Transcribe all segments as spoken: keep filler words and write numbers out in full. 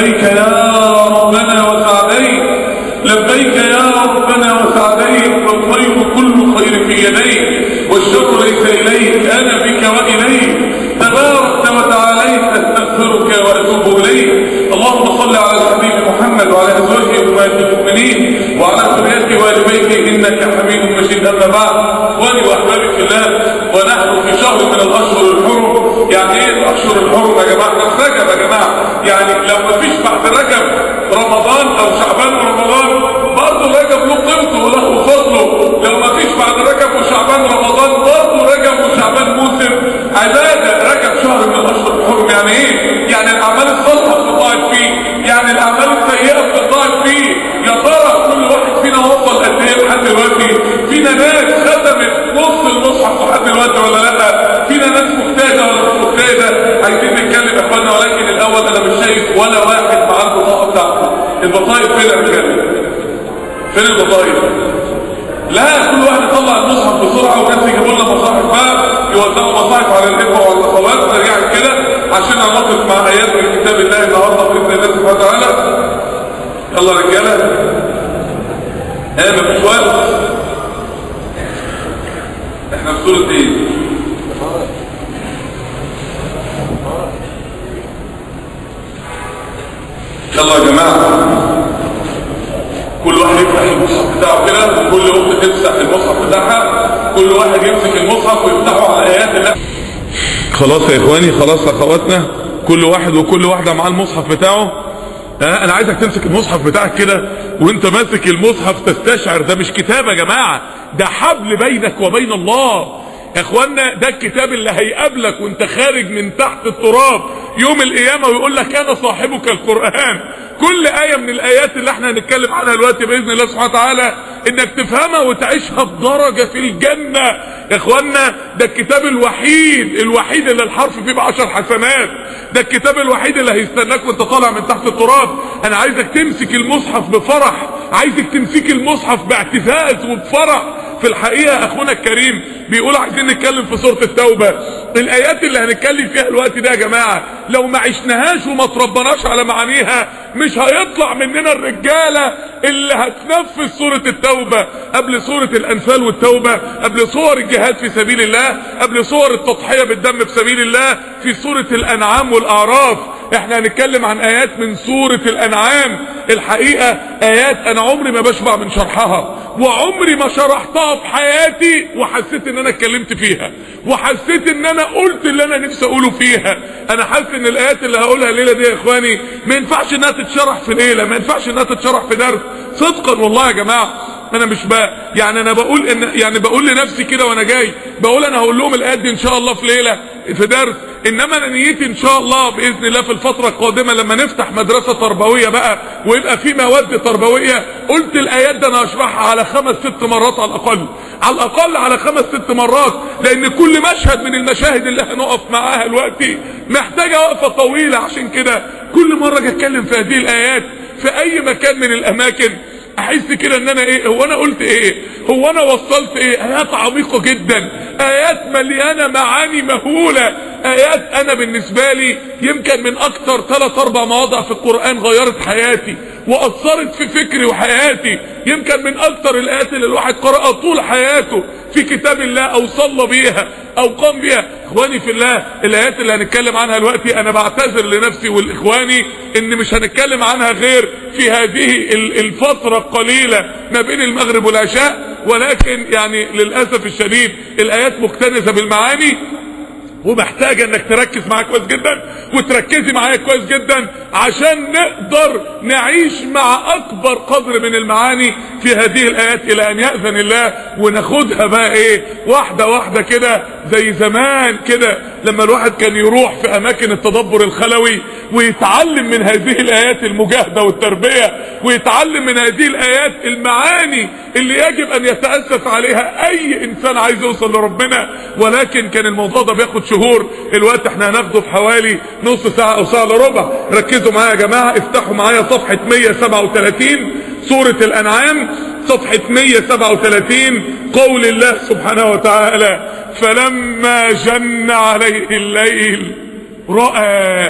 لبيك يا ربنا وسعديك، لبيك يا ربنا وسعديك، والخير كل خير في يديك والشر ليس إليك، أنا بك وإليك تباركت وتعاليت، أستغفرك وأتوب إليك. اللهم صل على الحبيب محمد وعلى أزواجه أمهات المؤمنين وعلى ذريته وآل بيته إنك حميد مجيد. أما بعد، إخواني وأحبابي في الله، ونحن في شهر من الأشهر الحرم. يعني إيه الأشهر الحرم يا جماعة؟ احنا في رجب يا جماعة، يعني لو ما فيش بعد رجب رمضان أو شعبان ورمضان، برضه رجب له قيمته وله فضله. لو ما فيش بعد رجب وشعبان رمضان، برضه رجب وشعبان موسم عبادة. رجب شهر من الأشهر الحرم. يعني إيه؟ يعني الأعمال الصالحة بتضاعف فيه، يعني الأعمال السيئة بتضاعف فيه. يا ترى كل واحد فينا وصل قد إيه لحد دلوقتي؟ فينا ناس ختمت نص المصحف لحد دلوقتي ولا لأ؟ فينا ناس مجتهدة ولا مش مجتهدة؟ عايزين نتكلم يا إخوانا، ولكن الأول أنا مش شايف ولا واحد معاه البطاقة بتاعته. البطايق فين يا رجالة؟ فين البطايق؟ لا، كل واحد يطلع المصحف بسرعة، والناس يجيبوا لنا مصاحف بقى، يوزعوا مصاحف على الإخوة والأخوات سريعا كده عشان نناقش مع آيات من كتاب الله النهارده بإذن الله سبحانه وتعالى. يلا رجالة، ايه مفيش وقت. احنا في سورة ايه؟ يلا يا جماعة، كل واحد يفتح المصحف بتاعه كده، كل اخت تمسح المصحف بتاعها، كل واحد يمسك المصحف ويفتحه على ايات الله. خلاص يا اخواني، خلاص يا اخواتنا، كل واحد وكل واحدة معاه المصحف بتاعه. انا عايزك تمسك المصحف بتاعك كده، وانت ماسك المصحف تستشعر ده مش كتاب يا جماعة، ده حبل بينك وبين الله يا اخوانا. ده الكتاب اللي هيقابلك وانت خارج من تحت التراب يوم القيامة ويقول لك انا صاحبك القرآن. كل آية من الآيات اللي احنا هنتكلم عنها دلوقتي بإذن الله سبحانه وتعالى انك تفهمها وتعيشها بدرجة في الجنة يا اخوانا. ده الكتاب الوحيد الوحيد اللي الحرف فيه بعشر حسنات. ده الكتاب الوحيد اللي هيستناك وانت طالع من تحت التراب. انا عايزك تمسك المصحف بفرح، عايزك تمسك المصحف باعتزاز وبفرح. في الحقيقة اخونا الكريم بيقول عايزين نتكلم في سورة التوبة. الايات اللي هنتكلم فيها الوقت ده يا جماعة لو ما عشناهاش وما تربناش على معانيها مش هيطلع مننا الرجالة اللي هتنفذ سورة التوبة قبل سورة الانفال والتوبة، قبل صور الجهاد في سبيل الله، قبل صور التضحية بالدم في سبيل الله، في سورة الانعام والاعراف. احنا هنتكلم عن ايات من سورة الانعام. الحقيقة ايات انا عمري ما بشبع من شرحها، وعمري ما شرحتها في حياتي وحسيت ان انا اتكلمت فيها، وحسيت ان انا قلت اللي انا نفسي اقوله فيها. انا حاسس ان الايات اللي هقولها الليلة دي يا اخواني ما ينفعش انها تتشرح في ليلة، ما ينفعش انها تتشرح في درس. صدقا والله يا جماعة انا مش بقى يعني انا بقول ان يعني بقول لنفسي كده وانا جاي بقول انا هقول لهم الايات دي ان شاء الله في ليله في درس، انما انا نيتي ان شاء الله باذن الله في الفتره القادمه لما نفتح مدرسه تربويه بقى ويبقى في مواد تربويه، قلت الايات دي انا هشرحها على خمس ست مرات على الاقل، على الاقل على خمس ست مرات، لان كل مشهد من المشاهد اللي هنقف معاها دلوقتي محتاجه وقفه طويله. عشان كده كل مره اجي اتكلم في هذه الايات في اي مكان من الاماكن احس كده ان انا ايه، هو انا قلت ايه، هو انا وصلت ايه. ايات عميقة جدا، ايات مليانة معاني مهولة، ايات انا بالنسبة لي يمكن من اكتر ثلاث اربع مواضع في القرآن غيرت حياتي واثرت في فكري وحياتي، يمكن من اكتر الايات اللي الواحد قرأها طول حياته في كتاب الله او صلى بيها او قام بيها. اخواني في الله الايات اللي هنتكلم عنها دلوقتي انا بعتذر لنفسي والاخواني ان مش هنتكلم عنها غير في هذه الفترة القليلة ما بين المغرب والعشاء، ولكن يعني للأسف الشديد الآيات مكتنزة بالمعاني ومحتاجة انك تركز معايا كويس جدا وتركزي معايا كويس جدا عشان نقدر نعيش مع اكبر قدر من المعاني في هذه الايات الى ان يأذن الله، وناخدها بقى ايه واحدة واحدة كده زي زمان كده لما الواحد كان يروح في اماكن التدبر الخلوي ويتعلم من هذه الايات المجاهدة والتربية، ويتعلم من هذه الايات المعاني اللي يجب ان يتأسس عليها اي انسان عايز يوصل لربنا. ولكن كان الموضوع ده بياخد شهور، الوقت احنا هناخده في حوالي نص ساعة او ساعة الا ربع. ركزوا معايا يا جماعة، افتحوا معايا صفحة مية وسبعة وثلاثين سورة الانعام، صفحة مية وسبعة وثلاثين، قول الله سبحانه وتعالى: فلما جن عليه الليل رأى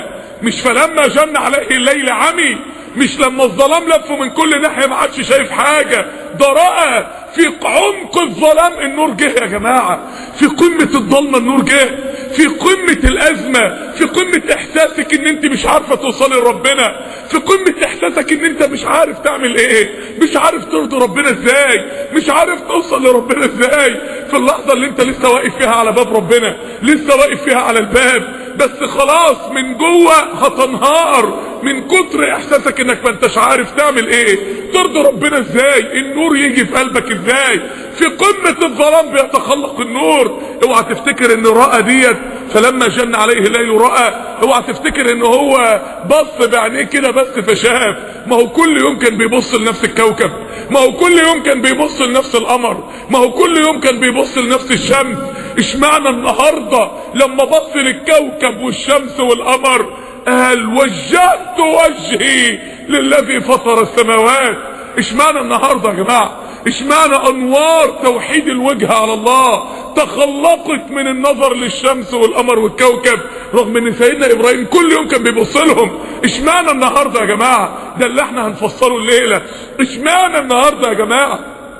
مش فلما جن عليه الليل عمي، مش لما الظلام لفه من كل ناحية ما عادش شايف حاجة، ده رأى في عمق الظلام النور جه يا جماعة، في قمة الضلمة النور جه، في قمة الأزمة، في قمة إحساسك إن أنت مش عارفة توصلي لربنا، في قمة إحساسك إن أنت مش عارف تعمل إيه، مش عارف ترضي ربنا إزاي، مش عارف توصل لربنا إزاي، في اللحظة اللي أنت لسه واقف فيها على باب ربنا، لسه واقف فيها على الباب، بس خلاص من جوه هتنهار من كتر إحساسك إنك ما أنتش عارف تعمل إيه، ترضي ربنا إزاي، النور يجي في قلبك إزاي، في قمة الظلام بيتخلق النور. اوعى تفتكر ان رأى ديت فلما جن عليه الليل رأى، اوعى تفتكر ان هو بص بعينيه كده بس فشاف، ما هو كل يوم كان بيبص لنفس الكوكب، ما هو كل يوم كان بيبص لنفس القمر، ما هو كل يوم كان بيبص لنفس الشمس. اشمعنى النهارده لما بص للكوكب والشمس والقمر قال وجهت وجهي للذي فطر السماوات؟ اشمعنى النهارده يا جماعه؟ اشمعنى انوار توحيد الوجه على الله تخلقت من النظر للشمس والقمر والكوكب رغم ان سيدنا ابراهيم كل يوم كان بيبص لهم؟ اشمعنى النهارده يا جماعه؟ ده اللي احنا هنفصله الليله. اشمعنى النهارده يا جماعه؟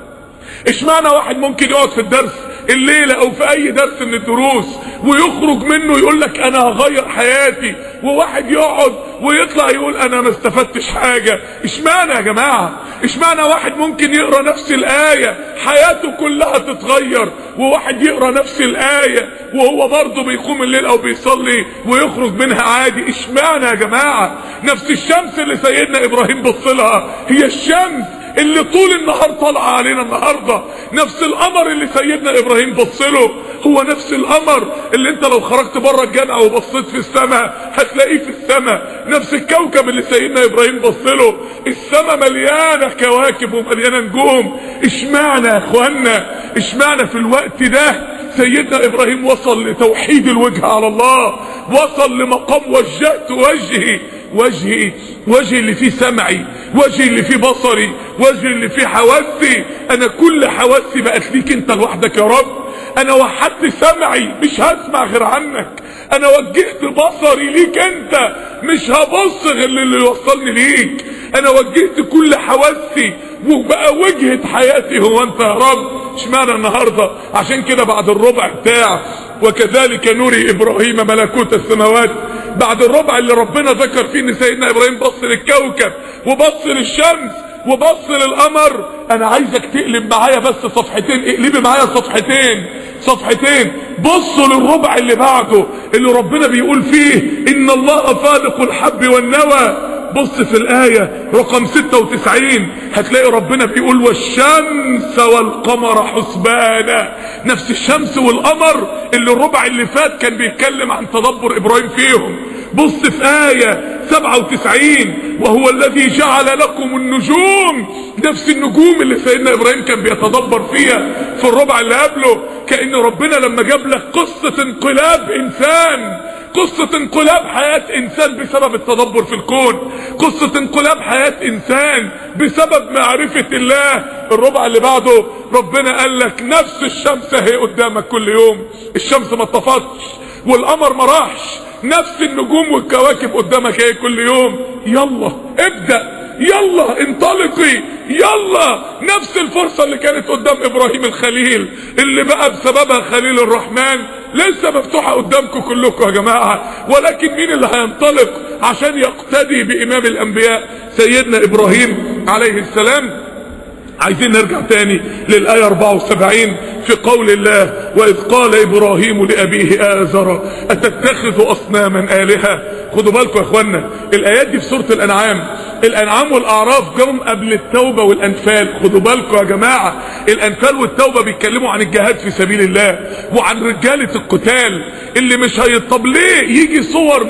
اشمعنى واحد ممكن يقعد في الدرس الليلة او في اي درس من الدروس ويخرج منه يقول لك انا هغير حياتي، وواحد يقعد ويطلع يقول انا ما استفدتش حاجة؟ اشمعنى يا جماعة؟ اشمعنى واحد ممكن يقرأ نفس الآية حياته كلها تتغير، وواحد يقرأ نفس الآية وهو برضه بيقوم الليل او بيصلي ويخرج منها عادي؟ اشمعنى يا جماعة؟ نفس الشمس اللي سيدنا ابراهيم بص لها هي الشمس اللي طول النهار طالعه علينا النهارده، نفس القمر اللي سيدنا ابراهيم بص له هو نفس القمر اللي انت لو خرجت بره الجامعه وبصيت في السماء هتلاقيه في السماء، نفس الكوكب اللي سيدنا ابراهيم بص له، السماء مليانه كواكب ومليانه نجوم. اشمعنى يا اخوانا؟ اشمعنى في الوقت ده سيدنا ابراهيم وصل لتوحيد الوجه على الله، وصل لمقام وجهت وجهي، وجهي وجهي اللي فيه سمعي، وجهي اللي فيه بصري، وجهي اللي فيه حواسي، انا كل حواسي بقت ليك انت لوحدك يا رب، انا وحدت سمعي مش هسمع غير عنك، انا وجهت بصري ليك انت مش هبص غير اللي يوصلني ليك، انا وجهت كل حواسي وبقى وجهة حياتي هو انت يا رب. اشمعنى النهارده؟ عشان كده بعد الربع بتاع وكذلك نري ابراهيم ملكوت السماوات، بعد الربع اللي ربنا ذكر فيه ان سيدنا ابراهيم بص للكوكب وبص للشمس وبص للقمر، انا عايزك تقلب معايا بس صفحتين، اقلبي معايا صفحتين صفحتين بصوا للربع اللي بعده اللي ربنا بيقول فيه ان الله فالق الحب والنوى. بص في الآية رقم ستة وتسعين هتلاقي ربنا بيقول والشمس والقمر حسبانا، نفس الشمس والقمر اللي الربع اللي فات كان بيتكلم عن تدبر ابراهيم فيهم. بص في آية سبعة وتسعين وهو الذي جعل لكم النجوم، نفس النجوم اللي سيدنا ابراهيم كان بيتدبر فيها في الربع اللي قبله، كأن ربنا لما جاب لك قصة انقلاب انسان، قصة انقلاب حياة انسان بسبب التدبر في الكون، قصة انقلاب حياة انسان بسبب معرفة الله. الربع اللي بعده ربنا قال لك نفس الشمس اهي قدامك كل يوم، الشمس ما اتطفتش والقمر ما راحش، نفس النجوم والكواكب قدامك اهي كل يوم، يلا ابدأ، يلا انطلقي، يلا. نفس الفرصة اللي كانت قدام ابراهيم الخليل اللي بقى بسببها خليل الرحمن لسه مفتوحة قدامكم كلكم يا جماعة، ولكن مين اللي هينطلق عشان يقتدي بامام الانبياء سيدنا ابراهيم عليه السلام؟ عايزين نرجع تاني للآية أربعة وسبعين في قول الله وإذ قال إبراهيم لأبيه آزر أتتخذ أصناما آلهة. خدوا بالكم يا اخوانا، الآيات دي في سورة الأنعام، الأنعام والأعراف جم قبل التوبة والأنفال. خدوا بالكم يا جماعة، الأنفال والتوبة بيتكلموا عن الجهاد في سبيل الله وعن رجالة القتال اللي مش هيطب. ليه يجي صور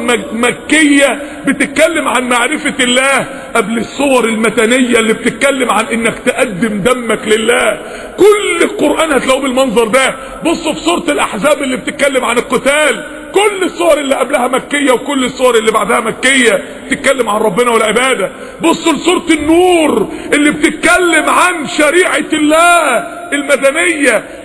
مكية بتتكلم عن معرفة الله قبل الصور المتنية اللي بتتكلم عن انك تقدم دمك لله؟ كل القرآن هتلاقوه بالمنظر ده. بصوا في سورة الأحزاب اللي بتتكلم عن القتال، كل الصور اللي قبلها مكية وكل الصور اللي بعدها مكية تتكلم عن ربنا والعبادة. بصوا لسورة النور اللي بتتكلم عن شريعة الله المدنية،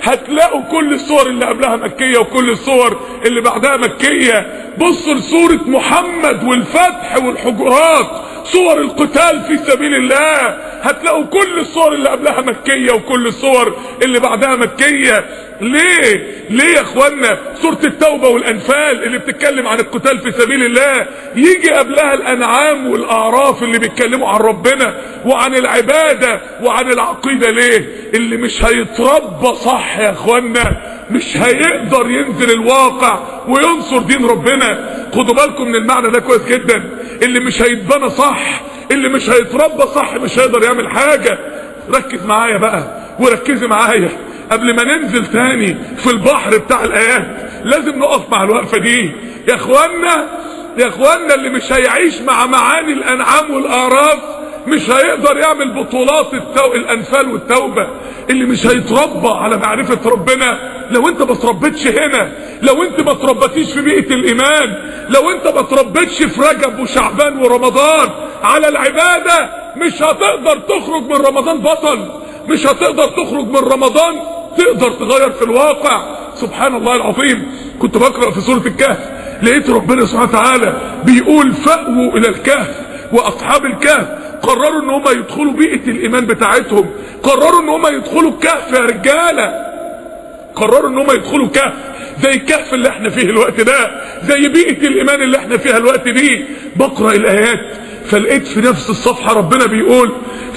هتلاقوا كل الصور اللي قبلها مكية وكل الصور اللي بعدها مكية. بصوا لسورة محمد والفتح والحجرات، صور القتال في سبيل الله، هتلاقوا كل الصور اللي قبلها مكية وكل الصور اللي بعدها مكية. ليه ليه يا اخوانا؟ سورة التوبة والانفال اللي بتتكلم عن القتال في سبيل الله يجي قبلها الانعام والاعراف اللي بيتكلموا عن ربنا وعن العبادة وعن العقيدة. ليه؟ اللي مش هيتربى صح يا اخوانا مش هيقدر ينزل الواقع وينصر دين ربنا. خدوا بالكم من المعنى ده كويس جدا. اللي مش هيتبنى صح، اللي مش هيتربى صح مش هيقدر يعمل حاجة. ركز معايا بقى وركزي معايا قبل ما ننزل تاني في البحر بتاع الايات. لازم نقف مع الوقفة دي يا اخوانا. يا اخوانا اللي مش هيعيش مع معاني الانعام والاعراف مش هيقدر يعمل بطولات التو... الانفال والتوبة. اللي مش هيتربى على معرفة ربنا، لو انت ما تربيتش هنا، لو انت ما تربيتيش في بيئة الايمان، لو انت ما تربيتش في رجب وشعبان ورمضان على العبادة، مش هتقدر تخرج من رمضان بطل، مش هتقدر تخرج من رمضان تقدر تغير في الواقع. سبحان الله العظيم. كنت بقرأ في سورة الكهف لقيت ربنا سبحانه وتعالى بيقول فأووا الى الكهف، واصحاب الكهف قرروا ان هم يدخلوا بيئة الايمان بتاعتهم، قرروا ان هم يدخلوا الكهف يا رجالة، قرروا ان هم يدخلوا كهف زي الكهف اللي احنا فيه الوقت ده، زي بيئة الايمان اللي احنا فيها الوقت دي. بقرأ الايات فلقيت في نفس الصفحة ربنا بيقول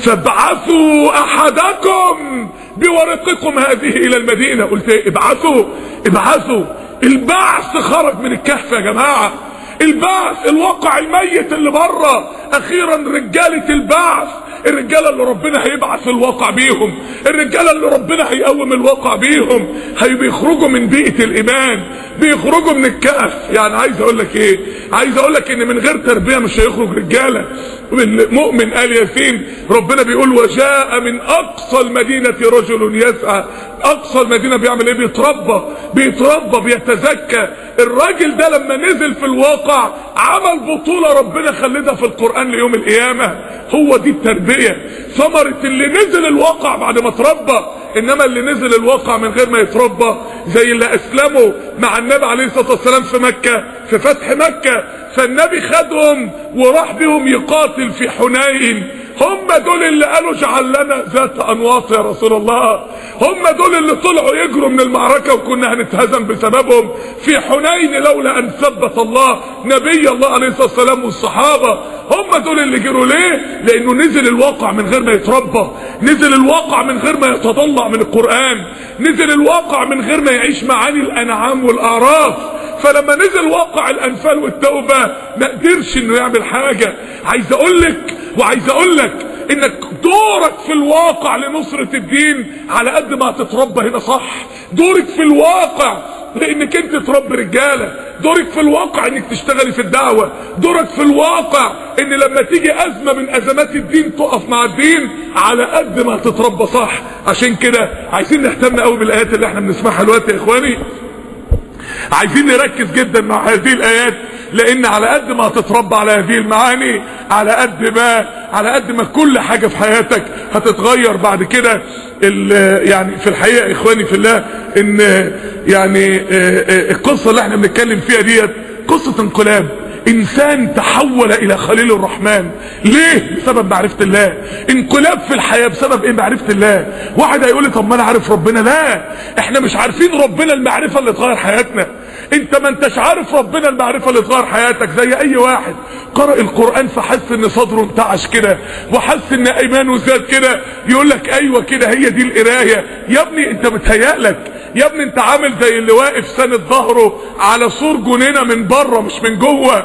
فابعثوا احدكم بورقكم هذه الى المدينة. قلت ايه؟ ابعثوا ابعثوا. البعث خرج من الكهف يا جماعة، البعث، الواقع الميت اللي بره. اخيرا رجالة البعث، الرجالة اللي ربنا هيبعث الواقع بيهم، الرجالة اللي ربنا هيقوم الواقع بيهم، هي بيخرجوا من بيئة الايمان، بيخرجوا من الكهف. يعني عايز اقول لك ايه؟ عايز اقول لك ان من غير تربية مش هيخرج رجالة. المؤمن آل ياسين ربنا بيقول وجاء من اقصى المدينة رجل يسعى. اقصى المدينة بيعمل ايه؟ بيتربى بيتربى بيتزكى. الراجل ده لما نزل في الواقع عمل بطولة ربنا خلدها في القرآن ليوم القيامة. هو دي التربية، ثمرة اللي نزل الواقع بعد ما تربى. انما اللي نزل الواقع من غير ما يتربى زي اللي اسلموا مع النبي عليه الصلاة والسلام في مكة في فتح مكة، فالنبي خدهم وراح بهم يقاتل في حنين. هم دول اللي قالوا اجعل لنا ذات انواط يا رسول الله، هم دول اللي طلعوا يجروا من المعركة وكنا هنتهزم بسببهم في حنين لولا ان ثبت الله نبي الله عليه الصلاة والسلام والصحابة. هم دول اللي جروا. ليه؟ لانه نزل الواقع من غير ما يتربى، نزل الواقع من غير ما يتضلع من القرآن، نزل الواقع من غير ما يعيش معاني الانعام والاعراف. فلما نزل واقع الانفال والتوبة ما قدرش انه يعمل حاجة. عايز اقول لك وعايز اقول لك انك دورك في الواقع لنصرة الدين على قد ما تتربى هنا صح. دورك في الواقع لانك انت تربي رجالة، دورك في الواقع انك تشتغلي في الدعوة، دورك في الواقع ان لما تيجي ازمة من ازمات الدين تقف مع الدين على قد ما تتربى صح. عشان كده عايزين نهتم قوي بالايات اللي احنا بنسمعها دلوقتي يا اخواني، عايزين نركز جدا مع هذه الايات، لان على قد ما هتتربى على هذه المعاني على قد ما على قد ما كل حاجة في حياتك هتتغير بعد كده. يعني في الحقيقة يا اخواني في الله ان يعني القصة اللي احنا بنتكلم فيها ديت قصة انقلاب. انسان تحول الى خليل الرحمن. ليه؟ بسبب معرفة الله. انقلاب في الحياة بسبب ايه؟ معرفة الله. واحد هيقول لي طب ما انا عارف ربنا. لا، احنا مش عارفين ربنا المعرفة اللي تغير حياتنا. انت ما انتش عارف ربنا المعرفة اللي تغير حياتك. زي اي واحد قرأ القرآن فحس ان صدره انتعش كده وحس ان ايمانه زاد كده، يقول لك ايوه كده هي دي القراية. يا ابني انت متهيألك، يا ابني انت عامل زي اللي واقف ساند ظهره على سور جنينة من بره مش من جوه،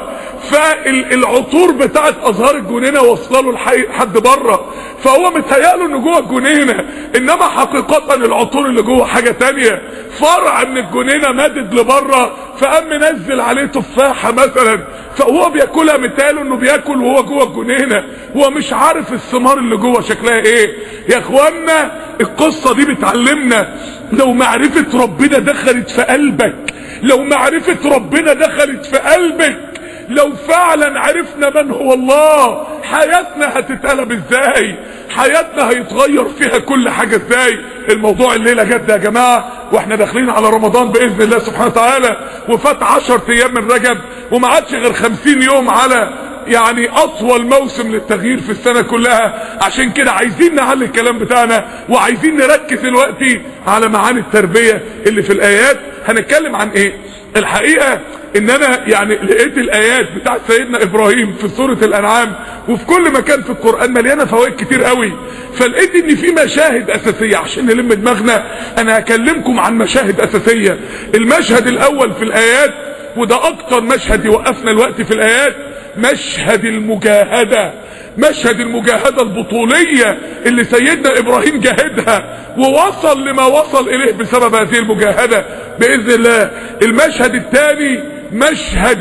فالعطور بتاعت ازهار الجنينة وصلوا لحد بره، فهو متهيأله انه جوه الجنينة، انما حقيقة العطور اللي جوه حاجة تانية. فرع من الجنينة مادد لبره فقام منزل عليه تفاحة مثلا، فهو بياكلها متهيأله انه بياكل وهو جوه الجنينة، هو مش عارف الثمار اللي جوه شكلها ايه. يا اخوانا القصة دي بتعلمنا لو معرفة ربنا دخلت في قلبك، لو معرفة ربنا دخلت في قلبك، لو فعلا عرفنا من هو الله، حياتنا هتتقلب ازاي، حياتنا هيتغير فيها كل حاجة ازاي. الموضوع الليلة جد يا جماعة واحنا داخلين على رمضان باذن الله سبحانه وتعالى، وفات عشر ايام من رجب وما عادش غير خمسين يوم على يعني اطول موسم للتغيير في السنة كلها. عشان كده عايزين نعلي الكلام بتاعنا وعايزين نركز دلوقتي على معاني التربية اللي في الايات. هنتكلم عن ايه؟ الحقيقة ان انا يعني لقيت الايات بتاعت سيدنا ابراهيم في سورة الانعام وفي كل مكان في القرآن مليانة فوائد كتير قوي، فلقيت ان في مشاهد اساسية. عشان نلم دماغنا انا هكلمكم عن مشاهد اساسية. المشهد الاول في الايات، وده اكتر مشهد يوقفنا الوقت في الايات، مشهد المجاهدة. مشهد المجاهدة البطولية اللي سيدنا ابراهيم جاهدها ووصل لما وصل اليه بسبب هذه المجاهدة باذن الله. المشهد الثاني مشهد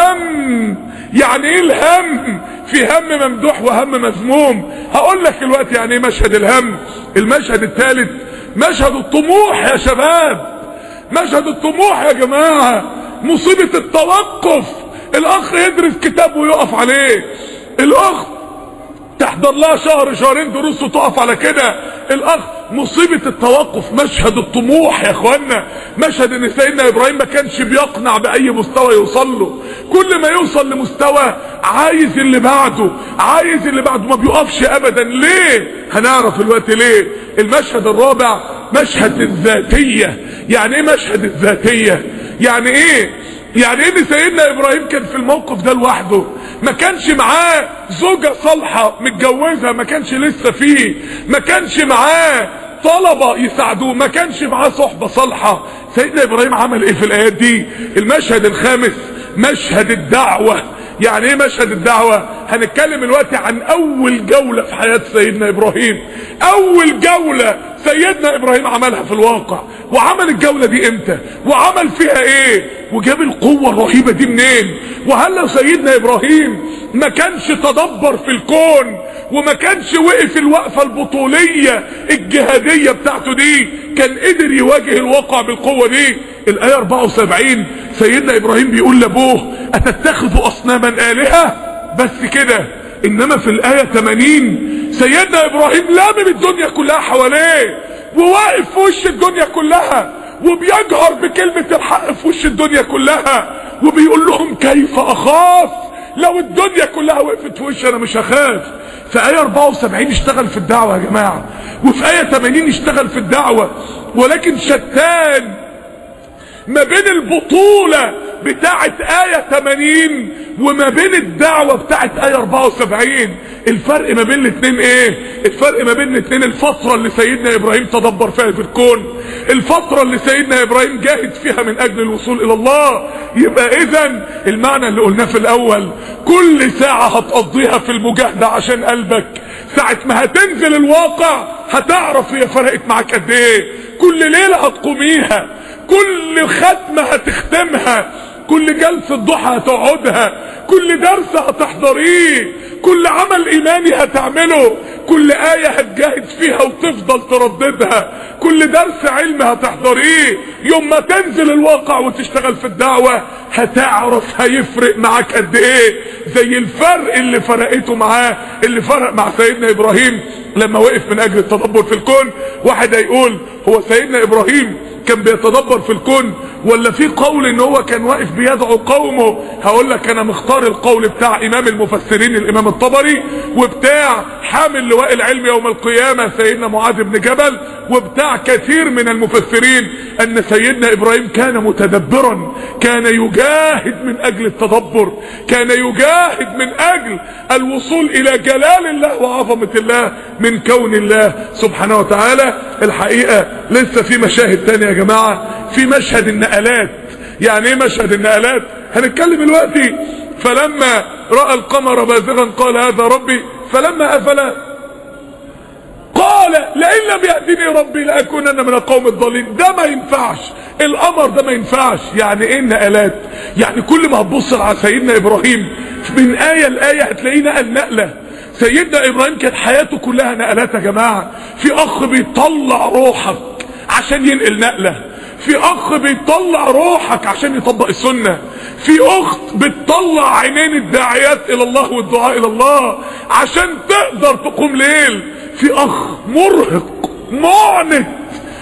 الهم. يعني ايه الهم؟ في هم ممدوح وهم مذموم. هقول لك الوقت يعني ايه مشهد الهم. المشهد الثالث مشهد الطموح يا شباب. مشهد الطموح يا جماعة، مصيبة التوقف. الاخ يدرس كتاب ويقف عليه، الاخ تحضر لها شهر شهرين دروس وتقف على كده. الاخ مصيبة التوقف. مشهد الطموح يا اخوانا، مشهد ان سيدنا ابراهيم ما كانش بيقنع باي مستوى يوصل له، كل ما يوصل لمستوى عايز اللي بعده، عايز اللي بعده، ما بيقفش ابدا. ليه؟ هنعرف الوقت ليه. المشهد الرابع مشهد الذاتية. يعني ايه مشهد الذاتية؟ يعني ايه؟ يعني ان سيدنا ابراهيم كان في الموقف ده لوحده، ما كانش معاه زوجة صالحة متجوزة، ما كانش لسه فيه، ما كانش معاه طلبة يساعدوه، ما كانش معاه صحبة صالحة. سيدنا ابراهيم عمل ايه في الايات دي؟ المشهد الخامس مشهد الدعوة. يعني ايه مشهد الدعوة؟ هنتكلم الوقت عن اول جولة في حياة سيدنا ابراهيم. اول جولة سيدنا ابراهيم عملها في الواقع، وعمل الجولة دي امتى، وعمل فيها ايه، وجاب القوة الرهيبة دي منين. وهل لو سيدنا ابراهيم ما كانش تدبر في الكون وما كانش وقف الوقفة البطولية الجهادية بتاعته دي، كان قدر يواجه الواقع بالقوة دي؟ الآية أربعة وسبعين سيدنا ابراهيم بيقول لابوه اتتخذ اصناما آلهة؟ بس كده. انما في الآية ثمانين سيدنا ابراهيم لامم الدنيا كلها حواليه، وواقف في وش الدنيا كلها، وبيجهر بكلمة الحق في وش الدنيا كلها، وبيقول لهم كيف اخاف لو الدنيا كلها وقفت في وشي، انا مش هخاف. في آية أربعة وسبعين اشتغل في الدعوة يا جماعة، وفي آية ثمانين اشتغل في الدعوة، ولكن شتان ما بين البطولة بتاعت آية ثمانين وما بين الدعوة بتاعت آية أربعة وسبعين. الفرق ما بين الاثنين ايه؟ الفرق ما بين الاثنين الفترة اللي سيدنا ابراهيم تدبر فيها في الكون، الفترة اللي سيدنا ابراهيم جاهد فيها من اجل الوصول الى الله. يبقى اذا المعنى اللي قلناه في الاول، كل ساعة هتقضيها في المجاهدة عشان قلبك، ساعة ما هتنزل الواقع هتعرف هي فرقت معاك قد ايه. كل ليلة هتقوميها، كل ختمة هتختمها، كل جلسة ضحى هتقعدها، كل درس هتحضريه، كل عمل ايماني هتعمله، كل آية هتجاهد فيها وتفضل ترددها، كل درس علم هتحضريه. يوم ما تنزل الواقع وتشتغل في الدعوة هتعرف هيفرق معاك قد ايه، زي الفرق اللي فرقته معاه، اللي فرق مع سيدنا ابراهيم لما وقف من اجل التدبر في الكون. واحد هيقول هو سيدنا ابراهيم كان بيتدبر في الكون، ولا في قول ان هو كان واقف بيدعو قومه؟ هقول لك انا مختار القول بتاع امام المفسرين الامام الطبري، وبتاع حامل لواء العلم يوم القيامة سيدنا معاذ بن جبل، وبتاع كثير من المفسرين، ان سيدنا ابراهيم كان متدبرا، كان يجاهد من اجل التدبر، كان يجاهد من اجل الوصول الى جلال الله وعظمة الله من كون الله سبحانه وتعالى. الحقيقة لسه في مشاهد تانية يا جماعة. في مشهد النقلات. يعني ايه مشهد النقلات؟ هنتكلم دلوقتي. فلما رأى القمر بازغا قال هذا ربي فلما أفل قال لئن لم يأتني ربي لأكونن من القوم الضالين. ده ما ينفعش، القمر ده ما ينفعش. يعني ايه النقلات؟ يعني كل ما هتبص على سيدنا ابراهيم من آية لآية هتلاقيه نقل نقلة. سيدنا ابراهيم كانت حياته كلها نقلات يا جماعة. في اخ بيطلع روحك عشان ينقل نقلة، في اخ بيطلع روحك عشان يطبق السنة، في اخت بتطلع عينين الداعيات الى الله والدعاء الى الله عشان تقدر تقوم ليل، في اخ مرهق معنت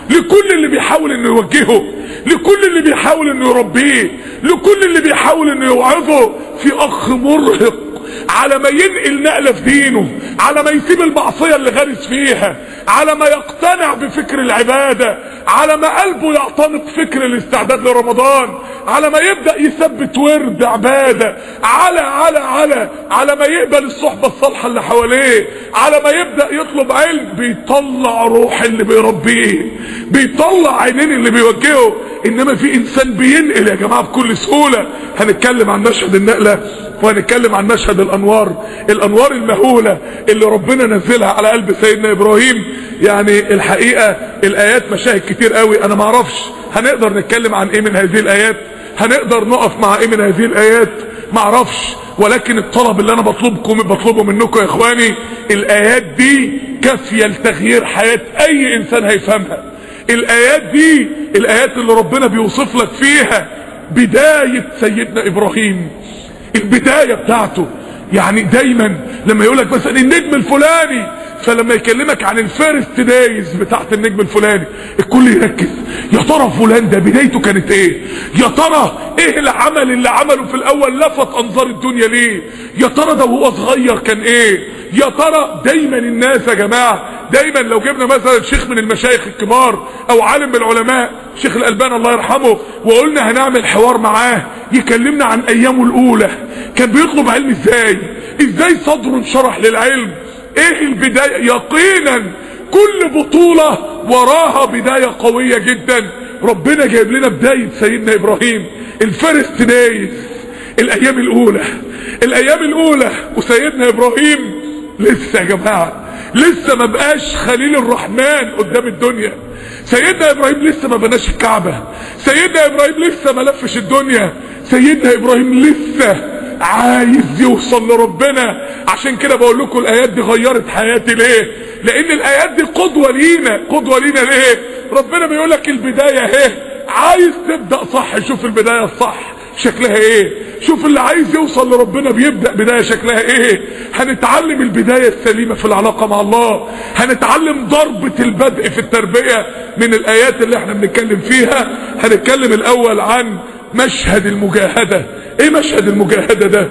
لكل اللي بيحاول انه يوجهه، لكل اللي بيحاول انه يربيه، لكل اللي بيحاول انه يوعظه. في اخ مرهق على ما ينقل نقلة في دينه، على ما يسيب المعصية اللي غارس فيها، على ما يقتنع بفكر العبادة، على ما قلبه يعتنق فكر الاستعداد لرمضان، على ما يبدأ يثبت ورد عبادة، على على على على ما يقبل الصحبة الصالحة اللي حواليه، على ما يبدأ يطلب علم، بيطلع روح اللي بيربيه، بيطلع عينين اللي بيوجهه. انما في انسان بينقل يا جماعة بكل سهولة. هنتكلم عن مشهد النقلة، وهنتكلم عن مشهد الانوار، الانوار المهولة اللي ربنا نزلها على قلب سيدنا ابراهيم. يعني الحقيقة الايات مشاهد كتير قوي، انا معرفش هنقدر نتكلم عن ايه من هذه الايات، هنقدر نقف مع ايه من هذه الايات، معرفش. ولكن الطلب اللي انا بطلبكم بطلبه منكم يا اخواني، الايات دي كافية لتغيير حياة اي انسان هيفهمها. الايات دي الايات اللي ربنا بيوصف لك فيها بداية سيدنا ابراهيم، البداية بتاعته. يعني دايما لما يقولك مثلا النجم الفلاني، فلما يكلمك عن الفيرست دايز بتاعت النجم الفلاني الكل يركز، يا ترى فلان ده بدايته كانت ايه؟ يا ترى ايه العمل اللي عمله في الاول لفت انظار الدنيا ليه؟ يا ترى ده وهو صغير كان ايه؟ يا ترى دايما الناس يا جماعة، دايما لو جبنا مثلا شيخ من المشايخ الكبار او عالم من العلماء، شيخ الألباني الله يرحمه، وقلنا هنعمل حوار معاه يكلمنا عن ايامه الاولى، كان بيطلب علم ازاي؟ ازاي صدره انشرح للعلم؟ ايه البداية؟ يقينا كل بطولة وراها بداية قوية جدا. ربنا جايب لنا بداية سيدنا ابراهيم، الفيرست دايز، الايام الاولى، الايام الاولى. وسيدنا ابراهيم لسه يا جماعة لسه ما بقاش خليل الرحمن قدام الدنيا. سيدنا ابراهيم لسه ما بناش الكعبة، سيدنا ابراهيم لسه ما لفش الدنيا، سيدنا ابراهيم لسه عايز يوصل لربنا. عشان كده بقول لكم الايات دي غيرت حياتي ليه؟ لان الايات دي قدوة لينا، قدوة لينا ليه؟ ربنا بيقول لك البداية اهي، عايز تبدأ صح شوف البداية الصح شكلها ايه، شوف اللي عايز يوصل لربنا بيبدأ بداية شكلها ايه. هنتعلم البداية السليمة في العلاقة مع الله، هنتعلم ضربة البدء في التربية من الايات اللي احنا بنتكلم فيها. هنتكلم الاول عن مشهد المجاهدة. ايه مشهد المجاهدة ده؟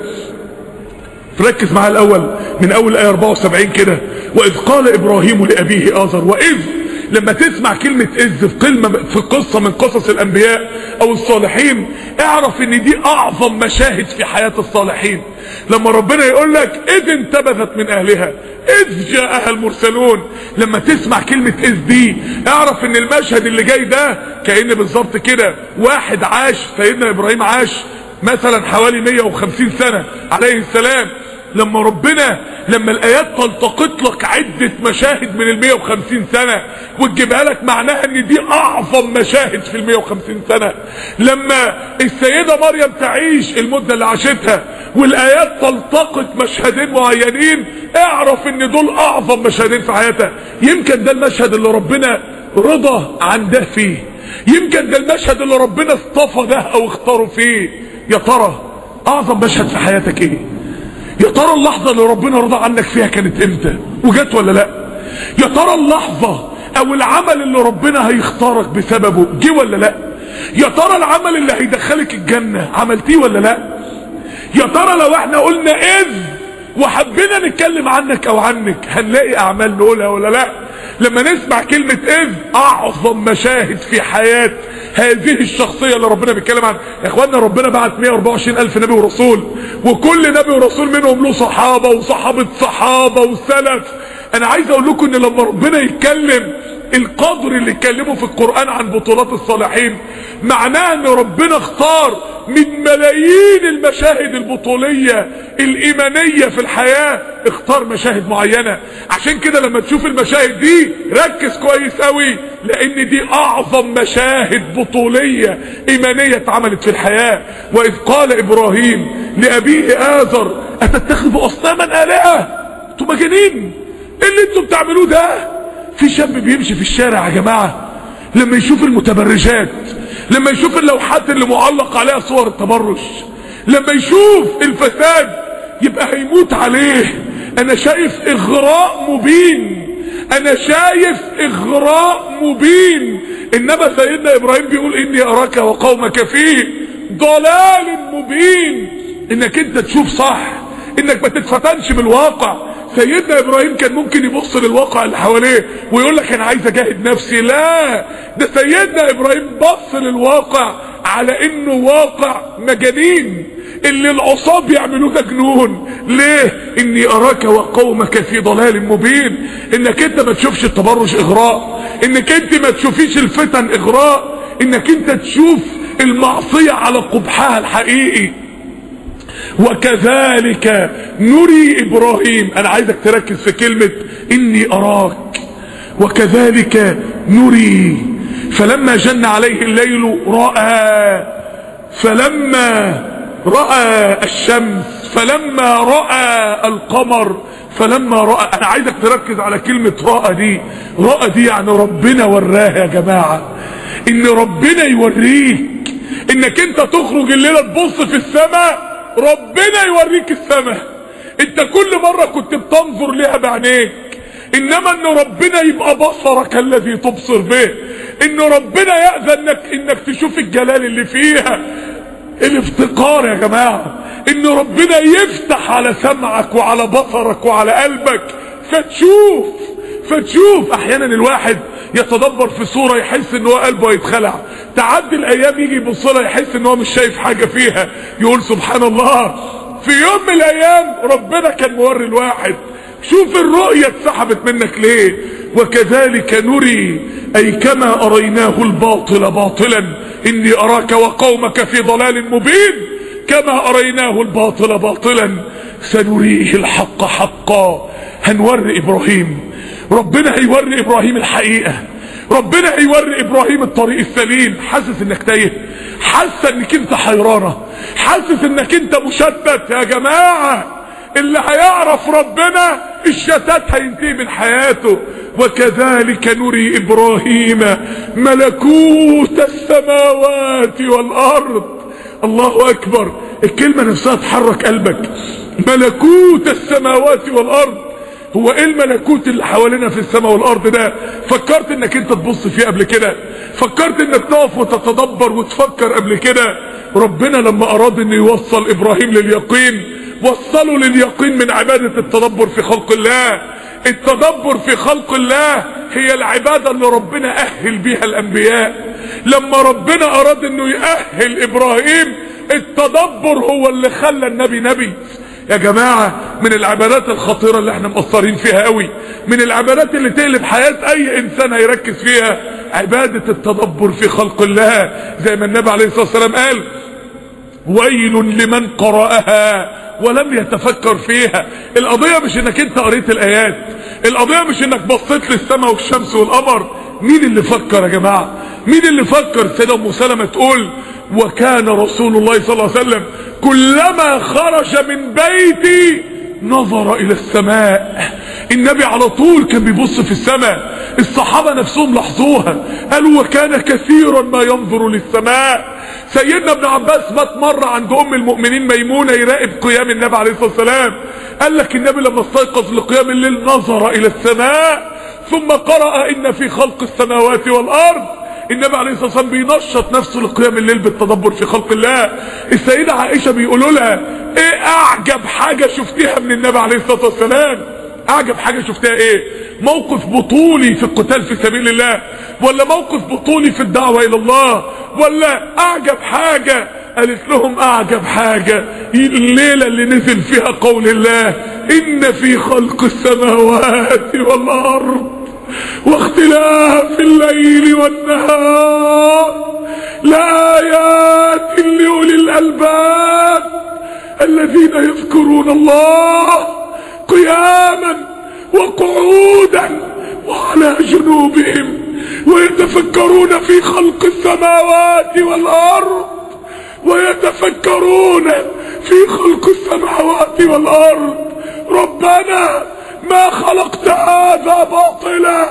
ركز معايا الاول من اول ايه اربعة وسبعين كده، واذ قال ابراهيم لابيه آزر. واذ لما تسمع كلمة اذ في كلمة في قصة من قصص الانبياء او الصالحين، اعرف ان دي اعظم مشاهد في حياة الصالحين. لما ربنا يقول لك اذ انتبذت من اهلها اذ جاءها المرسلون، لما تسمع كلمة اذ دي اعرف ان المشهد اللي جاي ده كأن بالظبط كده واحد عاش، سيدنا ابراهيم عاش مثلا حوالي مية وخمسين سنة عليه السلام. لما ربنا لما الايات تلتقط لك عدة مشاهد من المية وخمسين سنة وتجيبها لك، معناها ان دي اعظم مشاهد في المية وخمسين سنة. لما السيدة مريم تعيش المدة اللي عاشتها والايات تلتقط مشهدين معينين، اعرف ان دول اعظم مشهدين في حياتها. يمكن ده المشهد اللي ربنا رضى عن ده فيه، يمكن ده المشهد اللي ربنا اصطفى ده او اختاره فيه. يا ترى اعظم مشهد في حياتك ايه؟ يا ترى اللحظة اللي ربنا رضى عنك فيها كانت امتى وجت ولا لا؟ يا ترى اللحظة او العمل اللي ربنا هيختارك بسببه جه ولا لا؟ يا ترى العمل اللي هيدخلك الجنة عملتيه ولا لا؟ يا ترى لو احنا قلنا اذ وحبينا نتكلم عنك او عنك هنلاقي اعمال نقولها ولا لا؟ لما نسمع كلمة اذ، اعظم مشاهد في حياة هذه الشخصية اللي ربنا بيتكلم عنها. يا اخوانا ربنا بعت مية واربعة وعشرين الف نبي ورسول، وكل نبي ورسول منهم له صحابة وصحابة صحابة وسلف. انا عايز اقول لكم ان لما ربنا يتكلم القدر اللي اتكلموا في القرآن عن بطولات الصالحين، معناه ان ربنا اختار من ملايين المشاهد البطولية الايمانية في الحياة، اختار مشاهد معينة. عشان كده لما تشوف المشاهد دي ركز كويس قوي، لان دي اعظم مشاهد بطولية ايمانية اتعملت في الحياة. واذ قال ابراهيم لابيه آزر اتتخذ اصناما آلهة؟ انتوا مجانين؟ ايه اللي انتوا بتعملوه ده؟ في شاب بيمشي في الشارع يا جماعة لما يشوف المتبرجات، لما يشوف اللوحات اللي معلق عليها صور التبرج، لما يشوف الفساد يبقى هيموت عليه. انا شايف اغراء مبين، انا شايف اغراء مبين. انما سيدنا ابراهيم بيقول اني اراك وقومك فيه ضلال مبين، انك انت تشوف صح، انك ما تتفتنش بالواقع. سيدنا ابراهيم كان ممكن يبص للواقع اللي حواليه ويقول لك انا عايز اجاهد نفسي، لا، ده سيدنا ابراهيم بص للواقع على انه واقع مجانين، اللي العصاة بيعملوه ده جنون. ليه؟ اني اراك وقومك في ضلال مبين، انك انت ما تشوفش التبرج اغراء، انك انت ما تشوفيش الفتن اغراء، انك انت تشوف المعصية على قبحها الحقيقي. وكذلك نري ابراهيم، انا عايزك تركز في كلمة اني اراك. وكذلك نري، فلما جن عليه الليل رأى، فلما رأى الشمس، فلما رأى القمر، فلما رأى. انا عايزك تركز على كلمة رأى دي. رأى دي يعني ربنا وراها يا جماعة، ان ربنا يوريك، انك انت تخرج الليلة تبص في السماء ربنا يوريك السماء. انت كل مرة كنت بتنظر لها بعينيك، انما ان ربنا يبقى بصرك الذي تبصر به، ان ربنا يأذنك انك تشوف الجلال اللي فيها. الافتقار يا جماعة، ان ربنا يفتح على سمعك وعلى بصرك وعلى قلبك فتشوف فتشوف. احيانا الواحد يتدبر في صورة يحس ان هو قلبه يتخلع، تعدي الايام يجي يبص لها يحس ان هو مش شايف حاجة فيها، يقول سبحان الله. في يوم من الايام ربنا كان موري الواحد، شوف الرؤية اتسحبت منك ليه. وكذلك نري، اي كما اريناه الباطل باطلا، اني اراك وقومك في ضلال مبين، كما اريناه الباطل باطلا سنريه الحق حقا. هنوري ابراهيم، ربنا هيوري ابراهيم الحقيقة، ربنا هيوري ابراهيم الطريق السليم. حاسس انك تايه، حاسس انك انت حيرانة، حاسس انك انت مشتت. يا جماعة اللي هيعرف ربنا الشتات هينتهي من حياته. وكذلك نري ابراهيم ملكوت السماوات والارض. الله اكبر، الكلمة نفسها تحرك قلبك. ملكوت السماوات والارض، هو ايه الملكوت اللي حوالينا في السماء والارض ده؟ فكرت انك انت تبص فيه قبل كده؟ فكرت انك تقف وتتدبر وتفكر قبل كده؟ ربنا لما اراد انه يوصل ابراهيم لليقين وصلوا لليقين من عبادة التدبر في خلق الله. التدبر في خلق الله هي العبادة اللي ربنا اهل بيها الانبياء. لما ربنا اراد انه يأهل ابراهيم، التدبر هو اللي خلى النبي نبي. يا جماعة من العبادات الخطيرة اللي احنا مقصرين فيها قوي، من العبادات اللي تقلب حياة اي انسان هيركز فيها، عبادة التدبر في خلق الله. زي ما النبي عليه الصلاة والسلام قال: ويل لمن قرأها ولم يتفكر فيها. القضية مش انك انت قريت الايات، القضية مش انك بصيت للسماء والشمس والقمر. مين اللي فكر يا جماعة؟ مين اللي فكر؟ سيدة ام سلمة تقول: وكان رسول الله صلى الله عليه وسلم كلما خرج من بيتي نظر الى السماء. النبي على طول كان بيبص في السماء. الصحابة نفسهم لاحظوها، قالوا: وكان كثيرا ما ينظر للسماء. سيدنا ابن عباس مات مرة عند ام المؤمنين ميمونة يراقب قيام النبي عليه الصلاة والسلام. قال لك النبي لما استيقظ لقيام الليل نظر الى السماء ثم قرأ: ان في خلق السماوات والارض. النبي عليه الصلاة والسلام بينشط نفسه لقيام الليل بالتدبر في خلق الله. السيدة عائشة بيقولوا لها: ايه اعجب حاجة شفتيها من النبي عليه الصلاة والسلام؟ اعجب حاجة شفتها ايه؟ موقف بطولي في القتال في سبيل الله، ولا موقف بطولي في الدعوة الى الله، ولا اعجب حاجة؟ قالت لهم: اعجب حاجة الليلة اللي نزل فيها قول الله: ان في خلق السماوات والارض واختلاف الليل والنهار لآيات لأولي الألباب الذين يذكرون الله قياما وقعودا وعلى جنوبهم ويتفكرون في خلق السماوات والأرض ويتفكرون في خلق السماوات والأرض ربنا ما خلقت هذا باطلا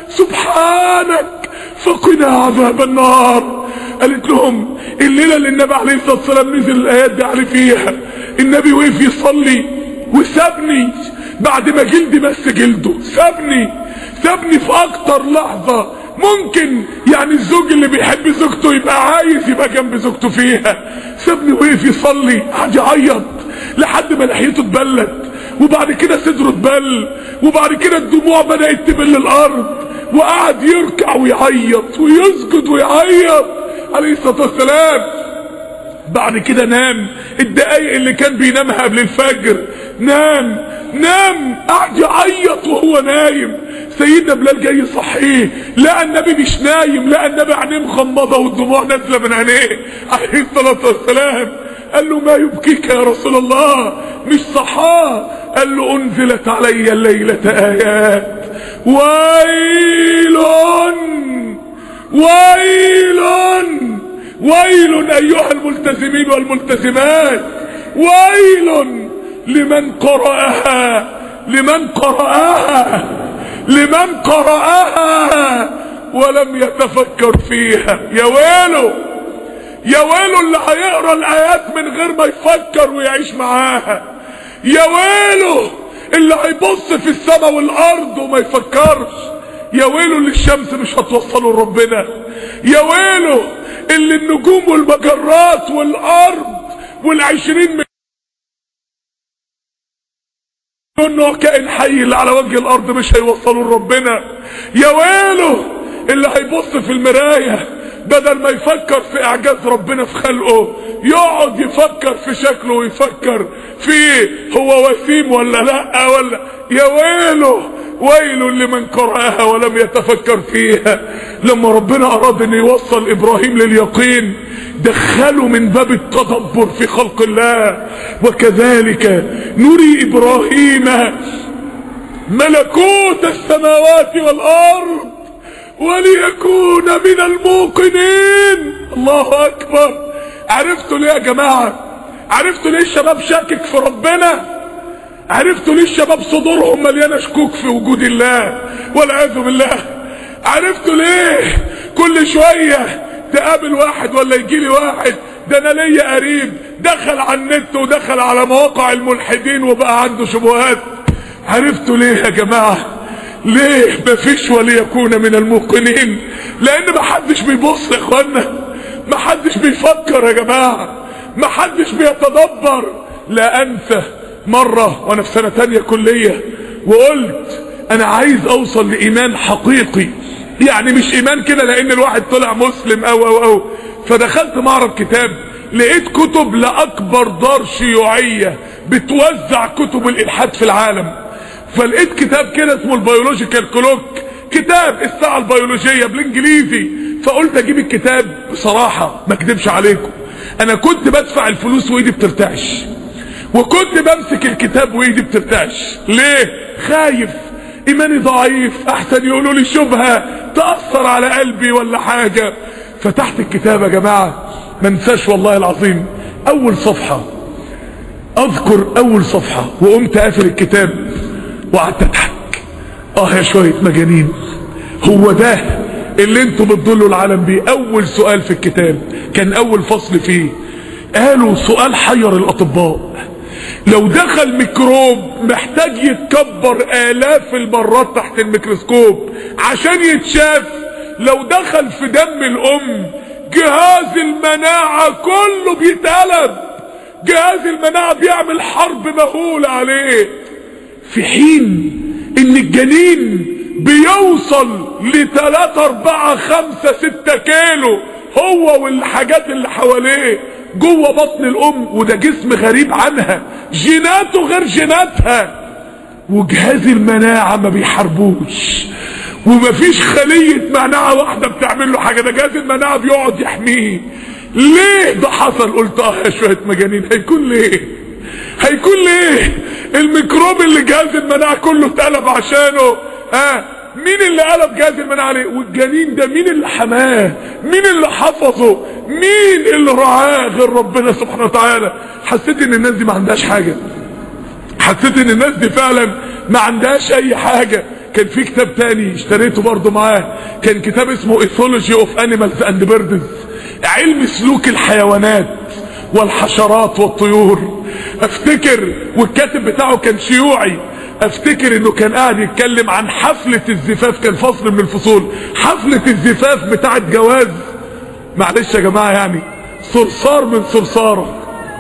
سبحانك فقنا عذاب النار. قالت لهم الليلة اللي النبي عليه الصلاة والسلام نزل الآيات دي عليه فيها، النبي وقف يصلي وسابني بعد ما جلدي مس جلده، سابني سابني في اكتر لحظة ممكن يعني الزوج اللي بيحب زوجته يبقى عايز يبقى جنب زوجته فيها، سابني وقف يصلي قعد يعيط لحد ما لحيته اتبلت، وبعد كده صدره اتبل، وبعد كده الدموع بدأت تبل الارض، وقعد يركع ويعيط ويسجد ويعيط عليه الصلاة والسلام. بعد كده نام الدقايق اللي كان بينامها قبل الفجر، نام نام قعد يعيط وهو نايم. سيدنا بلال جاي يصحيه، لقى النبي مش نايم، لقى النبي عينيه مغمضه والدموع نازله من عينيه عليه الصلاه والسلام. قال له ما يبكيك يا رسول الله؟ مش صحاه. قال له انزلت علي الليله ايات ويل ويل ويل ايها الملتزمين والملتزمات، ويل لمن قرأها لمن قرأها لمن قرأها ولم يتفكر فيها. يا ويله يا ويله اللي هيقرأ الآيات من غير ما يفكر ويعيش معاها. يا ويله اللي هيبص في السماء والأرض وما يفكرش. يا ويله اللي الشمس مش هتوصله لربنا. يا ويله اللي النجوم والمجرات والأرض والعشرين من انه كائن حي اللي على وجه الارض مش هيوصلوا لربنا. يا ويله اللي هيبص في المرايه بدل ما يفكر في اعجاز ربنا في خلقه يقعد يفكر في شكله ويفكر في هو وسيم ولا لا ولا. يا ويله ويل لمن قرأها ولم يتفكر فيها. لما ربنا اراد ان يوصل ابراهيم لليقين دخلوا من باب التدبر في خلق الله. وكذلك نري ابراهيم ملكوت السماوات والارض وليكون من الموقنين. الله اكبر. عرفتوا ليه يا جماعة؟ عرفتوا ليه الشباب شاكك في ربنا؟ عرفتوا ليه الشباب صدورهم مليانة شكوك في وجود الله والعياذ بالله؟ عرفتوا ليه كل شوية تقابل واحد ولا يجيلي واحد ده انا ليا قريب دخل على النت ودخل على مواقع الملحدين وبقى عنده شبهات؟ عرفتوا ليه يا جماعة؟ ليه مفيش وليكون من الموقنين؟ لان محدش بيبص يا اخوانا، محدش بيفكر يا جماعة، محدش بيتدبر. لا انسى مرة وانا في سنة تانية كلية وقلت انا عايز اوصل لايمان حقيقي، يعني مش ايمان كده لان الواحد طلع مسلم او او او فدخلت معرض كتاب لقيت كتب لاكبر دار شيوعية بتوزع كتب الالحاد في العالم. فلقيت كتاب كده اسمه البيولوجيكال كلوك، كتاب الساعة البيولوجية بالانجليزي. فقلت اجيب الكتاب. بصراحة ما اكدبش عليكم انا كنت بدفع الفلوس وايدي بترتعش، وكنت بمسك الكتاب وايدي بترتعش. ليه؟ خايف ايماني ضعيف احسن يقولوا لي شبهة تأثر على قلبي ولا حاجة. فتحت الكتاب يا جماعة ما انساش والله العظيم اول صفحة، اذكر اول صفحة وقمت قافل الكتاب وقعدت اضحك. اه يا شوية مجانين، هو ده اللي انتوا بتضلوا العالم بيه؟ اول سؤال في الكتاب كان اول فصل فيه قالوا سؤال حير الاطباء، لو دخل ميكروب محتاج يتكبر الاف المرات تحت الميكروسكوب عشان يتشاف، لو دخل في دم الام جهاز المناعة كله بيتقلب، جهاز المناعة بيعمل حرب مهولة عليه، في حين ان الجنين بيوصل لتلاتة اربعة خمسة ستة كيلو هو والحاجات اللي حواليه جوه بطن الام، وده جسم غريب عنها جيناته غير جيناتها، وجهاز المناعة ما بيحاربوش ومفيش خلية مناعة واحدة بتعمل له حاجة، ده جهاز المناعة بيقعد يحميه. ليه ده حصل؟ قلت اه يا شوية مجانين، هيكون ليه؟ هيكون ليه؟ الميكروب اللي جهاز المناعة كله اتقلب عشانه، ها آه مين اللي قلب جهاز المناعة عليه؟ والجنين ده مين اللي حماه؟ مين اللي حفظه؟ مين اللي رعاه غير ربنا سبحانه وتعالى؟ حسيت ان الناس دي ما عندهاش حاجة، حسيت ان الناس دي فعلا ما عندهاش اي حاجة. كان في كتاب تاني اشتريته برضو معاه، كان كتاب اسمه Ethology of Animals and Birds، علم سلوك الحيوانات والحشرات والطيور. افتكر والكاتب بتاعه كان شيوعي، افتكر انه كان قاعد يتكلم عن حفلة الزفاف، كان فصل من الفصول، حفلة الزفاف بتاعت جواز، معلش يا جماعة يعني صرصار من صرصارة،